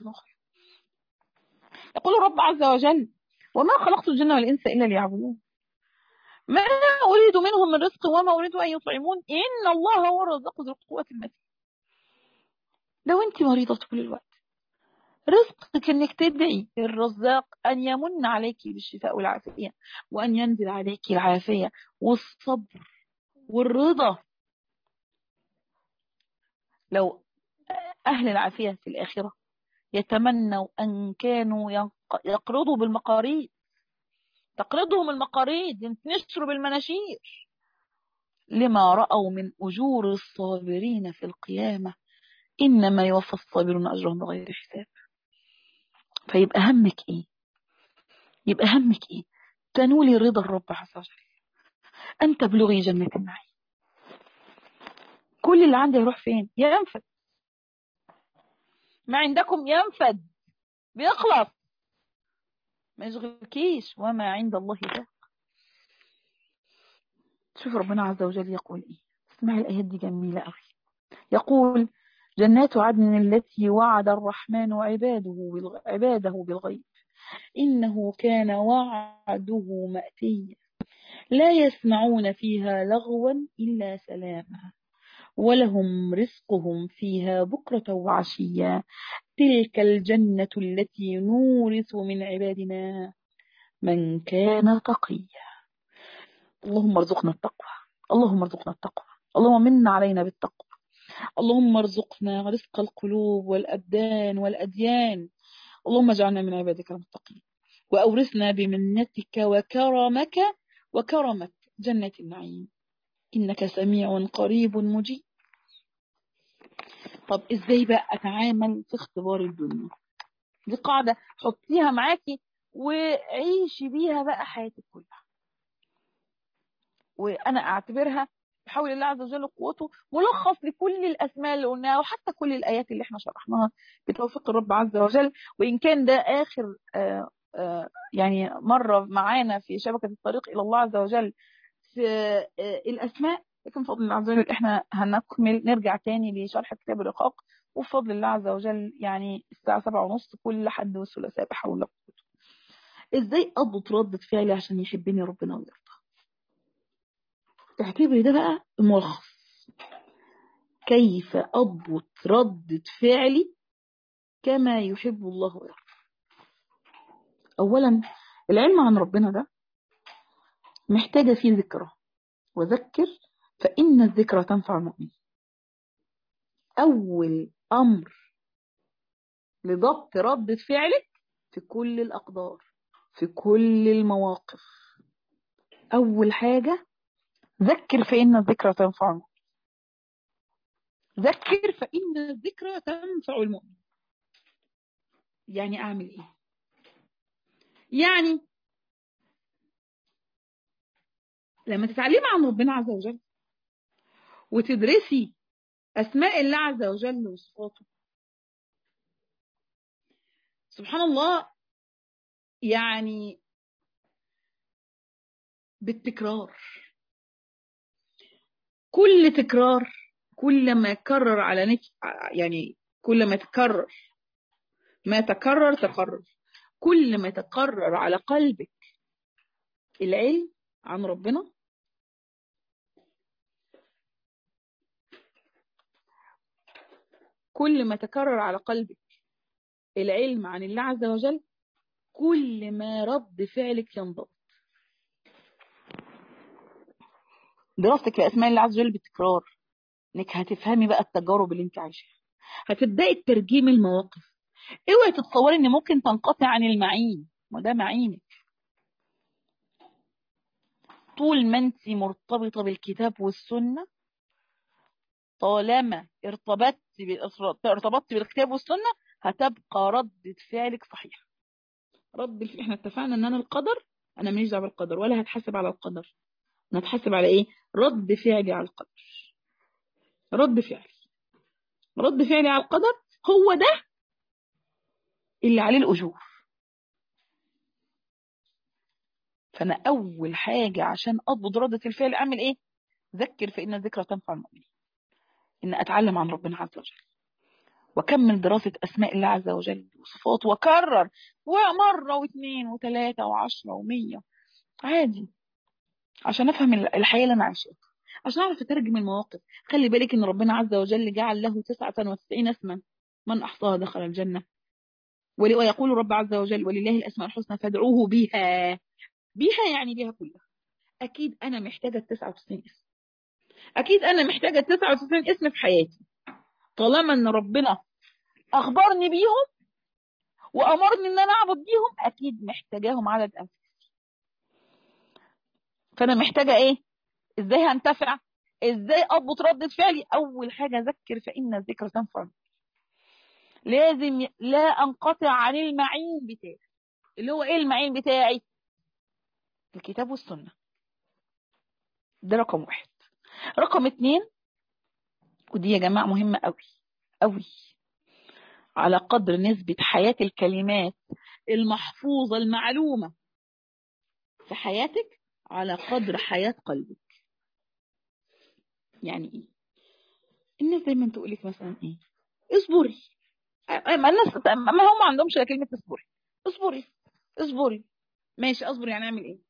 يقول الرب عز وجل وما خلقت الجن والإنس إلا ليعبدون ما أريد منهم من رزق وما أريد أن يطعمون إن الله هو الرزاق ذو القوة المتين. لو أنت مريضة طول الوقت، رزقك إنك تدعي الرزاق أن يمن عليك بالشفاء والعافية، وأن ينزل عليك العافية والصبر والرضا. لو أهل العافية في الآخرة يتمنوا أن كانوا يقرضوا بالمقاريض، تقرضهم المقاريض، ينتشروا بالمناشير لما رأوا من أجور الصابرين في القيامة إنما يوفى الصابرون أجرهم بغير حساب. فيبقى همك إيه؟ يبقى همك إيه؟ تنولي رضا الرب عز وجل، أن تبلغي جنة النعيم. كل اللي عندي يروح فين؟ ينفد. ما عندكم ينفد، بيخلص، ما يشغلكيش، وما عند الله باق. شوف ربنا عز وجل يقول ايه، اسمعي الآيات دي جميلة قوي. يقول: جنات عدن التي وعد الرحمن عباده بالغيب إنه كان وعده مأتيا لا يسمعون فيها لغوا إلا سلاما ولهم رزقهم فيها بكرة وعشيا تلك الجنة التي نورث من عبادنا من كان تقيا. اللهم ارزقنا التقوى، اللهم ارزقنا التقوى، اللهم من علينا بالتقوى، اللهم ارزقنا رزق القلوب والأبدان والأديان، اللهم اجعلنا من عبادك المتقين، وأورثنا بمنتك وكرمك وكرمك جنة النعيم إنك سميع قريب مجيب. طب إزاي بقى أتعامل في اختبار الدنيا؟ دي قاعدة حطيها معاكي وعيشي بيها بقى حياتك كلها، وأنا أعتبرها بحول الله عز وجل قوته ملخص لكل الأسماء اللي قلناها وحتى كل الآيات اللي احنا شرحناها بتوفيق الرب عز وجل. وإن كان ده آخر يعني مرة معانا في شبكة الطريق إلى الله عز وجل في الأسماء، لكن بفضل الله عز وجل احنا هنكمل نرجع تاني لشرح كتاب الرقاق، وبفضل الله عز وجل يعني الساعة 7:30 كل حد والثلاثاء بحول الله قوته. ازاي اضبط ردة فعلي عشان يحبني ربنا ويرضى؟ تعتبري ده بقى الملخص، كيف اضبط ردة فعلي كما يحب الله ويرضى. اولا العلم عن ربنا ده محتاجة فيه ذكرى، وذكر فإن الذكرى تنفع المؤمن. أول أمر لضبط ردة فعلك في كل الأقدار، في كل المواقف، أول حاجة ذكر فإن الذكرى تنفع المؤمن. ذكر فإن الذكرى تنفع المؤمن. يعني أعمل إيه؟ يعني لما تتعلمي عن ربنا عز وجل وتدرسي أسماء الله عز وجل وصفاته، سبحان الله، يعني بالتكرار، كل تكرار، كل ما يكرر على يعني كل ما تكرر ما تكرر كل ما تكرر على قلبك العلم عن ربنا، كل ما تكرر على قلبك العلم عن الله عز وجل، كل ما رد فعلك ينضبط. دراستك لأسماء الله عز وجل بالتكرار، انك هتفهمي بقى التجارب اللي انت عايشاها، هتبدأي تترجمي المواقف. اوعي تتصوري ان ممكن تنقطع عن المعين، وده معينك. طول ما انت مرتبطة بالكتاب والسنة، طالما ارتبطت بالكتاب والسنة، هتبقى ردة فعلك صحيحة. احنا اتفقنا ان انا ماليش دعوه بالقدر ولا هتحاسب على القدر. انا هتحاسب على ايه؟ رد فعلي على القدر. رد فعلي على القدر هو ده اللي عليه الاجور. فانا اول حاجه عشان اضبط رده الفعل اعمل ايه؟ ذكر فان الذكرى تنفع المؤمنين. ان اتعلم عن ربنا عز وجل، واكمل دراسه اسماء الله عز وجل وصفاته، واكرر ومره واثنين وثلاثه وعشرة ومية عادي، عشان افهم الحياه اللي انا عايشاها، عشان اعرف اترجم المواقف. خلي بالك ان ربنا عز وجل جعل له 99 اسما من احصاها دخل الجنه. ويقول رب عز وجل: ولله الاسماء الحسنى فادعوه بها. بها يعني بها كلها. اكيد انا محتاجه 99 اسم، اكيد انا محتاجه 99 اسم في حياتي. طالما ان ربنا اخبرني بيهم وامرني ان انا اعبد بيهم، اكيد محتاجاهم عدد امثله. فانا محتاجه ايه؟ ازاي هنتفع؟ ازاي اضبط ردة فعلي؟ اول حاجه ذكر فان الذكر تنفع. لازم لا انقطع عن المعين بتاعي. اللي هو ايه المعين بتاعي؟ الكتاب والسنة، ده رقم 1. رقم 2، ودي يا جماعة مهمة قوي قوي، على قدر نسبة حياة الكلمات المحفوظة المعلومة في حياتك على قدر حياة قلبك. يعني ايه؟ الناس دايما تقولك مثلا ايه؟ اصبري. ما الناس ما هم عندهمش كلمة اصبري. اصبري اصبري. ماشي، اصبر يعني اعمل ايه؟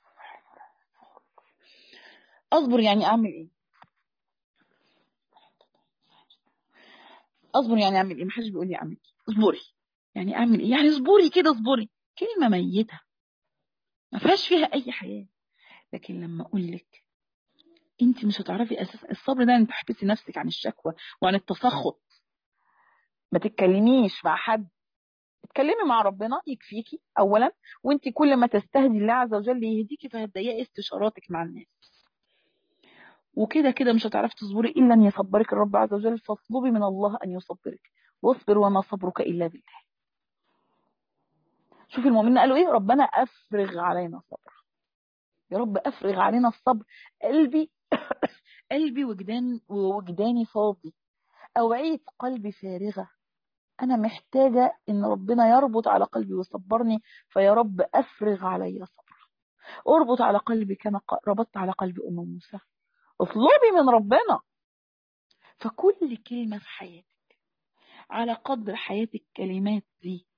اصبر يعني اعمل ايه؟ اصبر يعني اعمل ايه؟ ما حدش بيقول لي اعمل ايه. اصبري يعني اعمل ايه؟ يعني اصبري كده، اصبري كلمة ميتة ما فيهاش فيها اي حياة. لكن لما اقول لك انت مش هتعرفي اساس الصبر ده، ان تحبسي نفسك عن الشكوى وعن التسخط، ما تتكلميش مع حد، اتكلمي مع ربنا يكفيكي اولا. وانت كل ما تستهدي الله عز وجل يهديكي، فهتضيقي استشاراتك مع الناس، وكده كده مش هتعرفي تصبري الا ان يصبرك الرب عز وجل. فاطلبي من الله ان يصبرك، واصبر وما صبرك الا بالله. شوفي المؤمنين قالوا ايه؟ ربنا افرغ علينا الصبر. يا رب افرغ علينا الصبر. قلبي قلبي وجداني فاضي، اوعية قلبي فارغة. انا محتاجة ان ربنا يربط على قلبي ويصبرني. فيا رب افرغ علي صبر، اربط على قلبي كما ربطت على قلب ام موسى. اطلبي من ربنا. فكل كلمة في حياتك على قدر حياة الكلمات دي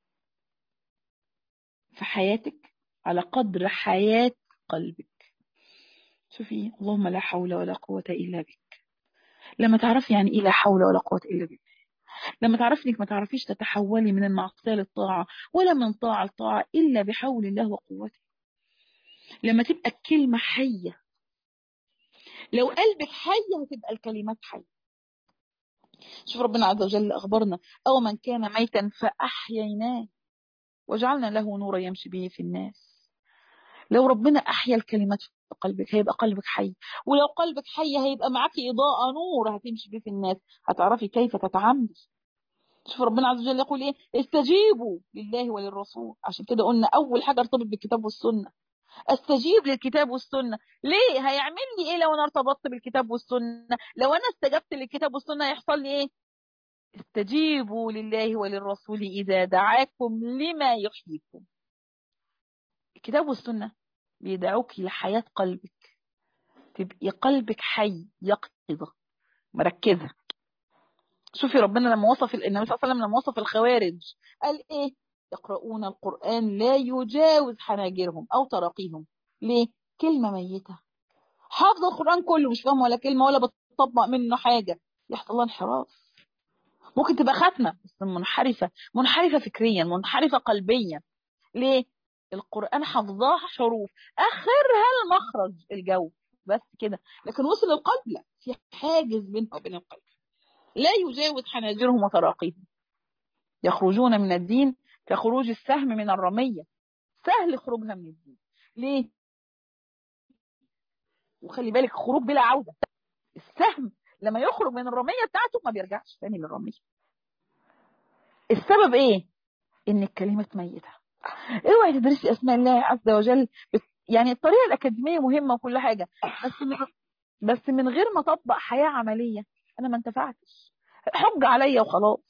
في حياتك على قدر حياة قلبك. شوفي، اللهم لا حول ولا قوة إلا بك. لما تعرفي يعني إيه لا حول ولا قوة إلا بك، لما تعرفي إنك ما تعرفيش تتحولي من المعصية للطاعة ولا من طاعة لطاعة إلا بحول الله وقوته، لما تبقى الكلمة حية، لو قلبك حي هتبقى الكلمات حية. شوف ربنا عز وجل أخبرنا: أو من كان ميتا فأحييناه وجعلنا له نورا يمشي به في الناس. لو ربنا أحيا الكلمات في قلبك هيبقى قلبك حي، ولو قلبك حي هيبقى معاكي إضاءة نور هتمشي به في الناس، هتعرفي كيف تتعاملي. شوف ربنا عز وجل يقول ايه؟ استجيبوا لله وللرسول. عشان كده قلنا أول حاجة ارتبط بالكتاب والسنة. استجيب للكتاب والسنة. ليه؟ هيعمل لي ايه لو انا ارتبطت بالكتاب والسنة؟ لو انا استجبت للكتاب والسنة هيحصل لي ايه؟ استجيبوا لله وللرسول إذا دعاكم لما يحييكم. الكتاب والسنة بيدعوك لحياة قلبك، تبقي قلبك حي يقظة مركزة. شوفي ربنا لما وصف النبي صلى الله عليه وسلم لما وصف الخوارج قال ايه؟ يقرؤون القرآن لا يجاوز حناجرهم أو تراقيهم. ليه؟ كلمة ميتة، حافظ القرآن كله مش فاهم ولا كلمة ولا بتطبق منه حاجة، يحصل لها انحراف. ممكن تبقى ختمة بس منحرفة فكريا، منحرفة قلبيا. ليه؟ القرآن حفظاه حروف، آخرها المخرج الجو بس كده، لكن وصل القلب لا، في حاجز بينه وبين القلب لا يجاوز حناجرهم وتراقيهم. يخرجون من الدين كخروج السهم من الرمية، سهل خروجها من الدين. ليه؟ وخلي بالك خروج بلا عودة. السهم لما يخرج من الرمية بتاعته ما بيرجعش تاني للرمية. السبب ايه؟ ان الكلمات ميتة. اوعي تدرسي اسماء الله عز وجل يعني الطريقة الأكاديمية مهمة وكل حاجة، بس من غير ما تطبق حياة عملية أنا ما انتفعتش. حج عليا وخلاص.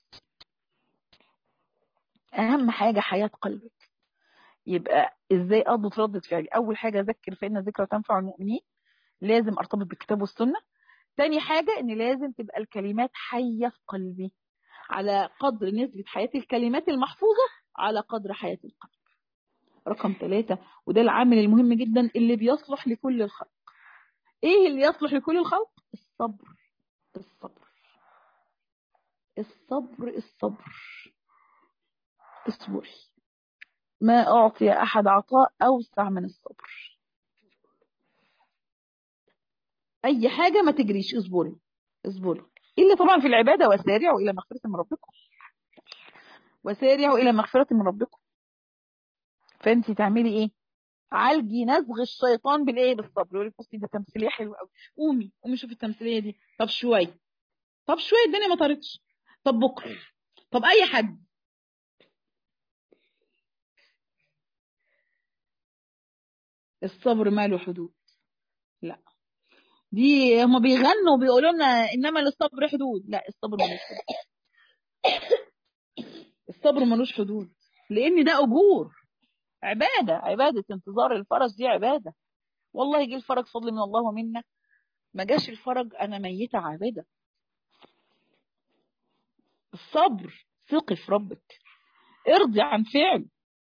أهم حاجة حياة قلبك. يبقى إزاي أضبط ردة فعلي؟ أول حاجة ذكر فإن الذكرى تنفع المؤمنين، لازم أرتبط بالكتاب والسنة. تاني حاجة إن لازم تبقى الكلمات حية في قلبي، على قدر نسبة حياة الكلمات المحفوظة على قدر حياة القلب. رقم 3، وده العامل المهم جدا اللي بيصلح لكل الخلق. ايه اللي يصلح لكل الخلق؟ الصبر. الصبر الصبر الصبر. اصبري. ما أعطي أحد عطاء أوسع من الصبر. أي حاجة ما تجريش، اصبري اصبري. إلا طبعا في العبادة، وسارعوا إلى مغفرة من ربكم، وسارعوا إلى مغفرة من ربكم. فأنت تعملي إيه؟ عالجي نزغ الشيطان بالإيه؟ بالصبر. يقول لك بصي ده تمثيلية حلوة قوي، قومي شوفي التمثيلية دي، طب شوية، طب شوية الدنيا ما طارتش، طب بكرة، طب أي حد. الصبر ما له حدود. لا، دي هما بيغنوا وبيقولوا لنا انما للصبر حدود. لا، الصبر ملوش حدود. الصبر ملوش حدود، لان ده اجور، عباده انتظار الفرج دي عباده. والله يجي الفرج فضل من الله ومنا، ما جاش الفرج انا ميته عابده. الصبر ثقي في ربك، ارضي عن فعل.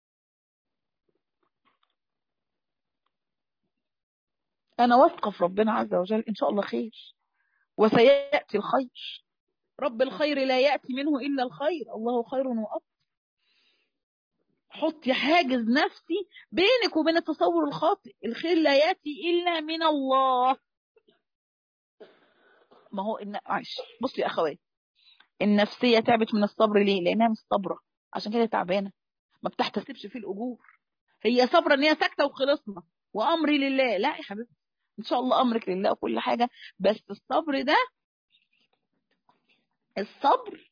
انا واثقه في ربنا عز وجل ان شاء الله خير، وسياتي الخير. رب الخير لا ياتي منه الا الخير، الله خير وابقى. حطي حاجز نفسي بينك وبين التصور الخاطئ، الخير لا ياتي الا من الله. ما هو عايش. بصي يا اخوات، النفسيه تعبت من الصبر ليه؟ لانها مش صابره، عشان كده تعبانه، ما بتحتسبش فيه الاجور. هي صابره ان هي ساكته وخلصنا وامري لله. لا يا حبيبتي، ان شاء الله امرك لله وكل حاجه، بس الصبر ده، الصبر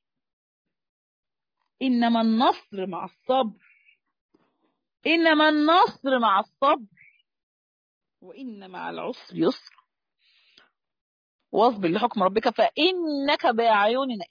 انما النصر مع الصبر، انما النصر مع الصبر، وان مع العسر يسر. واصبر لحكم ربك فانك باعيننا.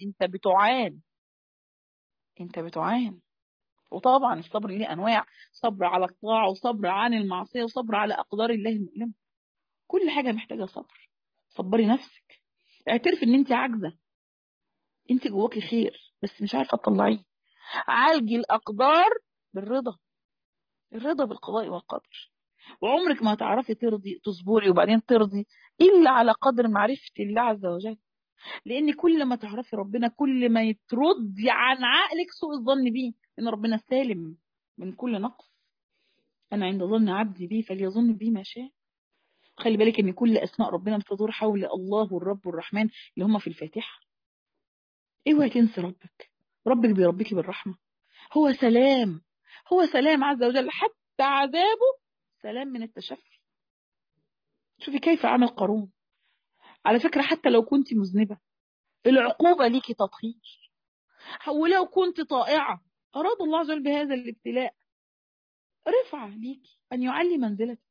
انت بتعان. وطبعا الصبر ليه انواع، صبر على الطاعه، وصبر عن المعصيه، وصبر على اقدار الله المؤلمه. كل حاجه محتاجه صبر. صبري نفسك، اعترفي ان انت عاجزه، انت جواكي خير بس مش عارفه تطلعيه. عالجي الاقدار بالرضا، الرضا بالقضاء والقدر. وعمرك ما هتعرفي ترضي تصبري وبعدين ترضي الا على قدر معرفه الله عز وجل. لان كل ما تعرفي ربنا كل ما يتردي عن عقلك سوء الظن بيه، ان ربنا سالم من كل نقص. انا عند ظن عبدي بي فليظن بي ما شاء. خلي بالك ان كل اسماء ربنا بتدور حول الله والرب والرحمن اللي هم في الفاتحه. اوعي تنسي ربك. ربك بيربيكي بالرحمه. هو سلام، هو سلام عز وجل، حتى عذابه سلام من التشفي. شوفي كيف عمل قارون. على فكره حتى لو كنت مذنبه العقوبه ليكي تطهير، ولو كنت طائعه اراد الله عز وجل بهذا الابتلاء رفعه ليكي، ان يعلي منزلتك.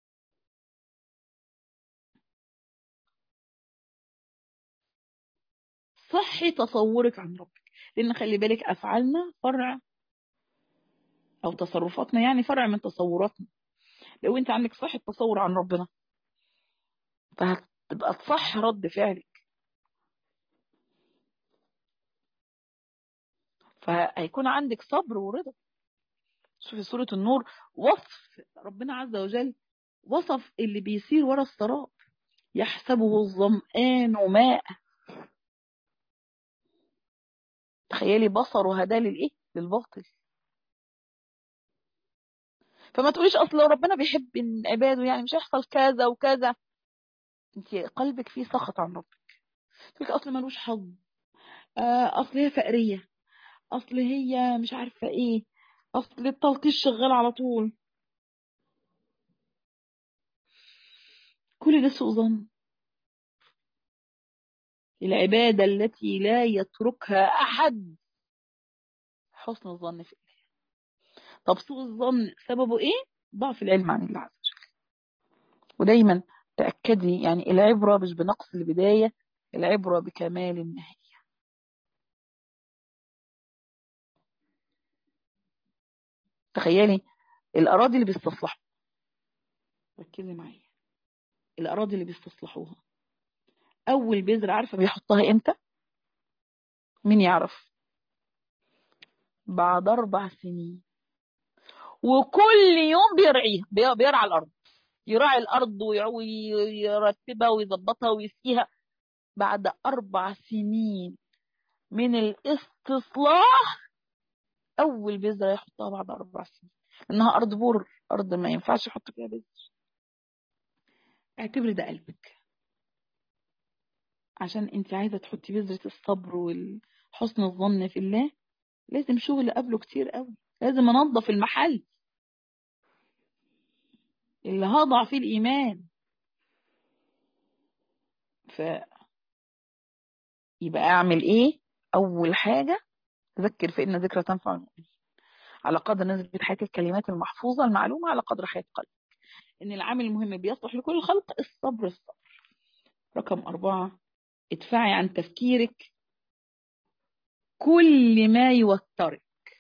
صحي تصورك عن ربك، لان خلي بالك افعالنا فرع، او تصرفاتنا يعني فرع من تصوراتنا. لو انت عندك صحة تصور عن ربنا فهتبقى تصح رد فعلك، فهيكون عندك صبر ورضا. شوفي سورة النور، وصف ربنا عز وجل، وصف اللي بيسير ورا السراب يحسبه الظمآن ماء. تخيلي بصره هداه للايه؟ للباطل. فما تقوليش اصل لو ربنا بيحب عباده يعني مش هيحصل كذا وكذا. انت قلبك فيه سخط عن ربك. تقولي اصل ملوش حظ، اصل هي فقرية، اصل هي مش عارفة ايه، اصل التلطيش شغال على طول. كل ده سوء ظن. العبادة التي لا يتركها أحد حسن الظن في الله. طب سوء الظن سببه إيه؟ ضعف العلم عن الله عز وجل. ودايما تأكدي يعني العبرة مش بنقص البداية، العبرة بكمال النهاية. تخيلي الأراضي اللي بيستصلحوا، ركزي معايا، الأراضي اللي بيستصلحوها أول بذرة عارفة بيحطها إمتى؟ مين يعرف؟ بعد 4 سنين. وكل يوم بيرعيها، بيرعى الأرض، يراعي الأرض ويرتبها ويظبطها ويسقيها. بعد 4 سنين من الاستصلاح أول بذرة يحطها بعد 4 سنين. إنها أرض بور، أرض ما ينفعش يحط فيها بذر. اعتبري ده قلبك، عشان أنت عايزة تحطي بذرة الصبر وحسن الظن في الله لازم شغل قبله كتير قوي. لازم أنظف المحل اللي هضع فيه الإيمان. فيبقى أعمل إيه؟ أول حاجة ذكر فإن ذكرى تنفع المؤمنين. على قدر نسبة حياة الكلمات المحفوظة المعلومة على قدر حياة قلب. ان العامل المهم بيصلح لكل الخلق الصبر. رقم 4، ادفعي عن تفكيرك كل ما يوترك.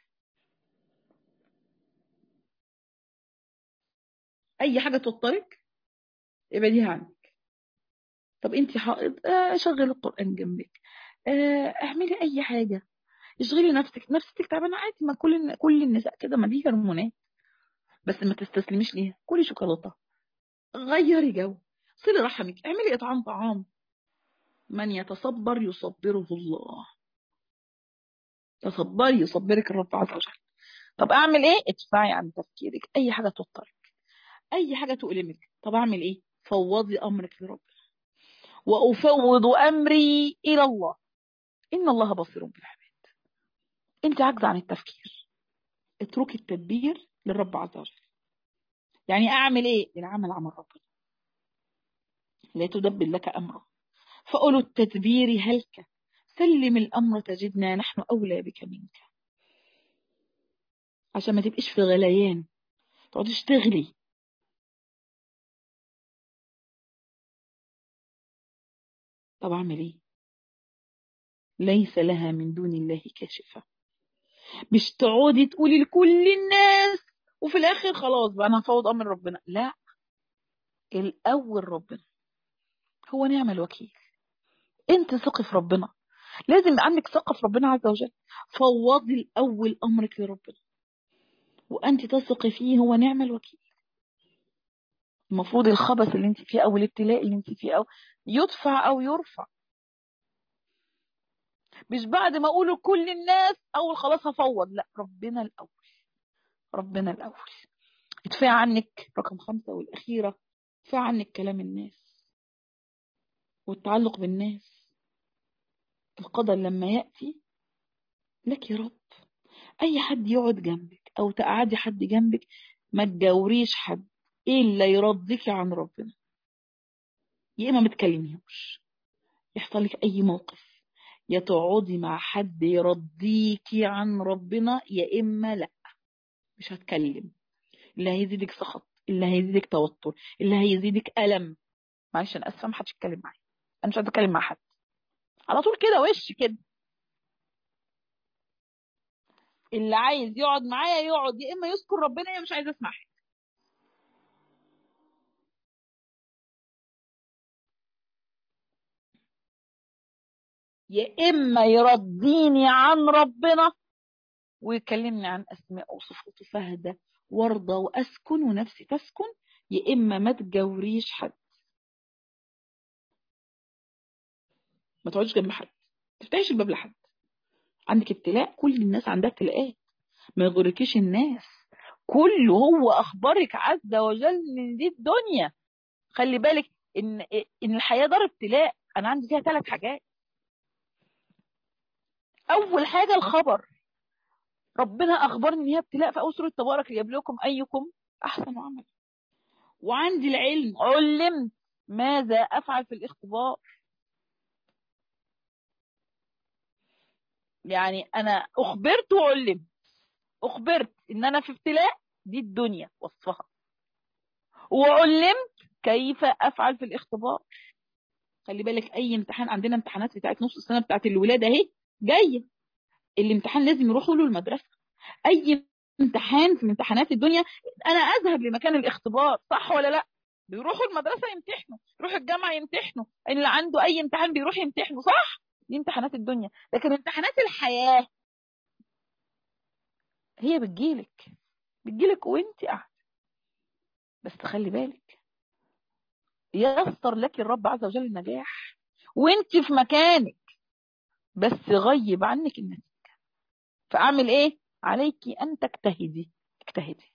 اي حاجه توترك ابعديها عنك. طب انت حائض، شغلي القران جنبك، اعملي اي حاجه، اشغلي نفسك تعبانه عادي، ما كل النساء كده، ما دي هرمونات. بس ما تستسلميش ليها. كلي شوكولاته، غيري جو، صلي رحمك، اعملي اطعام طعام. من يتصبر يصبره الله. تصبري يصبرك الرب عز وجل. طب اعمل ايه؟ ادفعي عن تفكيرك اي حاجه توترك، اي حاجه تؤلمك. طب اعمل ايه؟ فوضي امرك لربنا. وافوض امري الى الله ان الله بصير بالعباد. انت عاجزه عن التفكير، اتركي التدبير للرب عز وجل. يعني اعمل ايه؟ العمل عمل ربنا، لا تدبر لك امره فاولو التدبير هلك، سلم الامر تجدنا نحن اولى بك منك. عشان ما تبقيش في غليان تقعديش تغلي. طب اعمل ايه؟ ليس لها من دون الله كاشفه. مش تقعدي تقولي لكل الناس وفي الاخر خلاص بقى انا هفوض امر ربنا. لا، الاول ربنا هو نعم الوكيل. انت ثقي في ربنا، لازم يبقى عندك ثقه في ربنا عز وجل. فوضي الاول امرك لربنا وانت تثقي فيه، هو نعم الوكيل. المفروض الخبث اللي انت فيه او الابتلاء اللي انت فيه او يدفع او يرفع. مش بعد ما اقوله كل الناس اول خلاص هفوض. لا، ربنا الاول، ربنا الاول. ادفع عنك رقم 5 والاخيره، ادفع عنك كلام الناس والتعلق بالناس. القدر لما ياتي لك يا رب. اي حد يقعد جنبك او تقعدي حد جنبك، ما تجاوريش حد الا يرضيكي عن ربنا. يا اما ما تكلميهوش يحصل لك اي موقف، يا تقعدي مع حد يرضيكي عن ربنا، يا اما لا، مش هتكلم. اللي هيزيدك سخط، اللي هيزيدك توتر، اللي هيزيدك الم. معلش انا اسفه، ما حدش يتكلم معايا، انا مش هتكلم مع حد. على طول كده وش كده. اللي عايز يقعد معايا يقعد، يا اما يذكر ربنا يا مش عايز اسمع حاجه. يا اما يرضيني عن ربنا ويكلمني عن اسماء وصفاته فهدى وارضى واسكن ونفسي تسكن، يا اما ما تجاوريش حد. ما تقعدش جنب حد، ما تفتحيش الباب لحد. عندك ابتلاء، كل الناس عندها ابتلاءات، ما يغركيش الناس. كله هو اخبرك عز وجل من دي الدنيا. خلي بالك ان الحياه دار ابتلاء. انا عندي فيها 3 حاجات. اول حاجه الخبر، ربنا اخبرني ان هي ابتلاء في اول سوره تبارك ليبلوكم ايكم احسن عملا. وعندي العلم، علمت ماذا افعل في الاختبار. يعني انا اخبرت وعلمت. اخبرت ان انا في ابتلاء، دي الدنيا وصفها، وعلمت كيف افعل في الاختبار. خلي بالك اي امتحان، عندنا امتحانات بتاعت نص السنه بتاعت الولاده اهي جايه. الامتحان لازم يروحوا له المدرسه. اي امتحان في امتحانات الدنيا انا اذهب لمكان الاختبار، صح ولا لا؟ بيروحوا المدرسه يمتحنوا، يروحوا الجامعه يمتحنوا، اللي عنده اي امتحان بيروح يمتحنوا، صح؟ دي امتحانات الدنيا. لكن امتحانات الحياه هي بتجيلك وانت قاعده. بس خلي بالك، ييسر لك الرب عز وجل النجاح وانت في مكانك، بس غيب عنك النتيجه. فاعمل ايه؟ عليك ان تجتهدي. اجتهدي،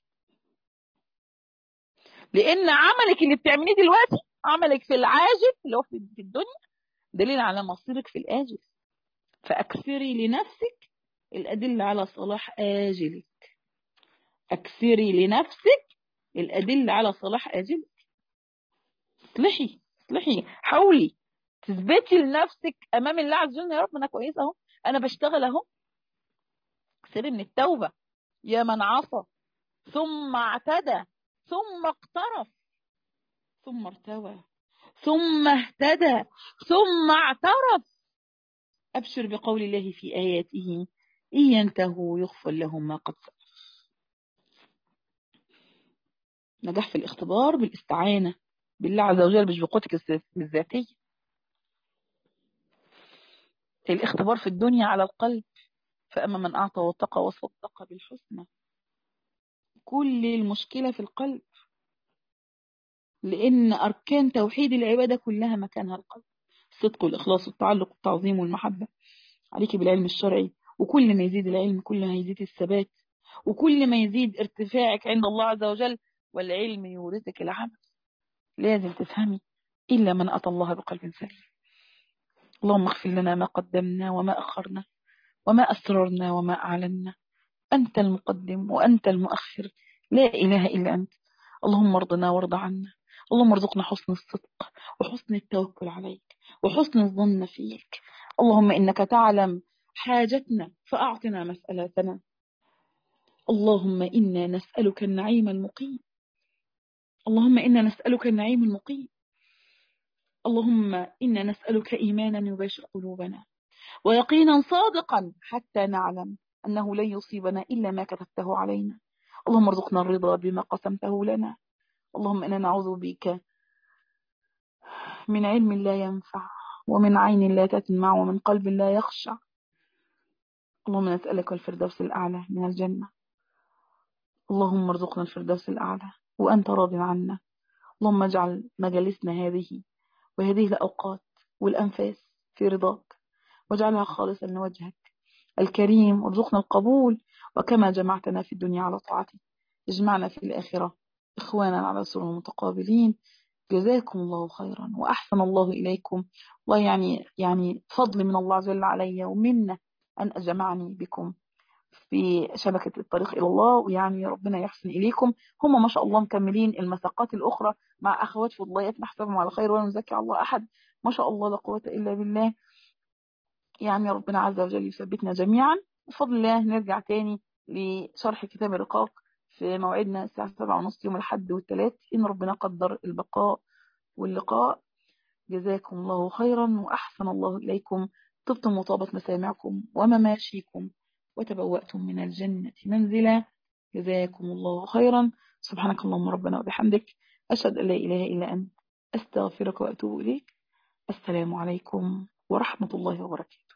لان عملك اللي بتعمليه دلوقتي، عملك في العاجل اللي هو في الدنيا، دليل على مصيرك في الاجل. فاكثري لنفسك الادله على صلاح اجلك. اكثري لنفسك الادله على صلاح اجلك. اصلحي حاولي تثبتي لنفسك امام الله عز وجل، يا رب انا كويسه اهو، انا بشتغل اهو. اكثري من التوبه. يا من عصى ثم اعتدى ثم اقترف، ثم ارتوى ثم اهتدى ثم اعترف. أبشر بقول الله في آياته إن ينتهوا يغفر لهم ما قد سلف. نجاح في الاختبار بالاستعانة بالله عز وجل، مش بقوتك الذاتية. الاختبار في الدنيا على القلب، فأما من أعطى واتقى وصدق بالحسنى. كل المشكلة في القلب، لأن أركان توحيد العبادة كلها مكانها القلب. الصدق والإخلاص والتعلق والتعظيم والمحبة. عليك بالعلم الشرعي، وكل ما يزيد العلم كل ما يزيد الثبات، وكل ما يزيد ارتفاعك عند الله عز وجل، والعلم يورثك العمل. لازم تفهمي إلا من أتى الله بقلب سليم. اللهم اغفر لنا ما قدمنا وما أخرنا وما أسررنا وما أعلنا. أنت المقدم وأنت المؤخر، لا إله إلا أنت. اللهم ارضنا وارض عنا. اللهم ارزقنا حسن الصدق وحسن التوكل عليك وحسن الظن فيك. اللهم إنك تعلم حاجتنا فأعطنا مسألتنا. اللهم إنا نسألك النعيم المقيم. اللهم إنا نسألك النعيم المقيم. اللهم إنا نسألك إيمانا يباشر قلوبنا، ويقينا صادقا حتى نعلم أنه لن يصيبنا إلا ما كتبته علينا. اللهم ارزقنا الرضا بما قسمته لنا. اللهم إنا نعوذ بك من علم لا ينفع، ومن عين لا تدمع، ومن قلب لا يخشع. اللهم نسألك الفردوس الأعلى من الجنة. اللهم ارزقنا الفردوس الأعلى وأنت راض عنا. اللهم اجعل مجالسنا هذه وهذه الأوقات والأنفاس في رضاك، واجعلها خالصا لوجهك الكريم، وارزقنا القبول. وكما جمعتنا في الدنيا على طاعتك اجمعنا في الآخرة إخوانا على سرور متقابلين. جزاكم الله خيرا وأحسن الله إليكم. والله يعني فضل من الله عز وجل علي ومنه أن أجمعني بكم في شبكة الطريق إلى الله، ويعني ربنا يحسن إليكم. هم ما شاء الله مكملين المساقات الأخرى مع أخوات فضليات، نحسبهم على خير ولا نزكي على الله أحد. ما شاء الله لا قوة إلا بالله. يعني ربنا عز وجل يثبتنا جميعا. بفضل الله نرجع تاني لشرح كتاب الرقاق في موعدنا الساعة 7:30 يوم الأحد والثلاث، إن ربنا قدر البقاء واللقاء. جزاكم الله خيرا وأحسن الله إليكم. طبتم وطابت مسامعكم ومماشيكم، وتبوأتم من الجنة منزلا. جزاكم الله خيرا. سبحانك اللهم ربنا وبحمدك، أشهد أن لا إله إلا أنت، أستغفرك وأتوب إليك. السلام عليكم ورحمة الله وبركاته.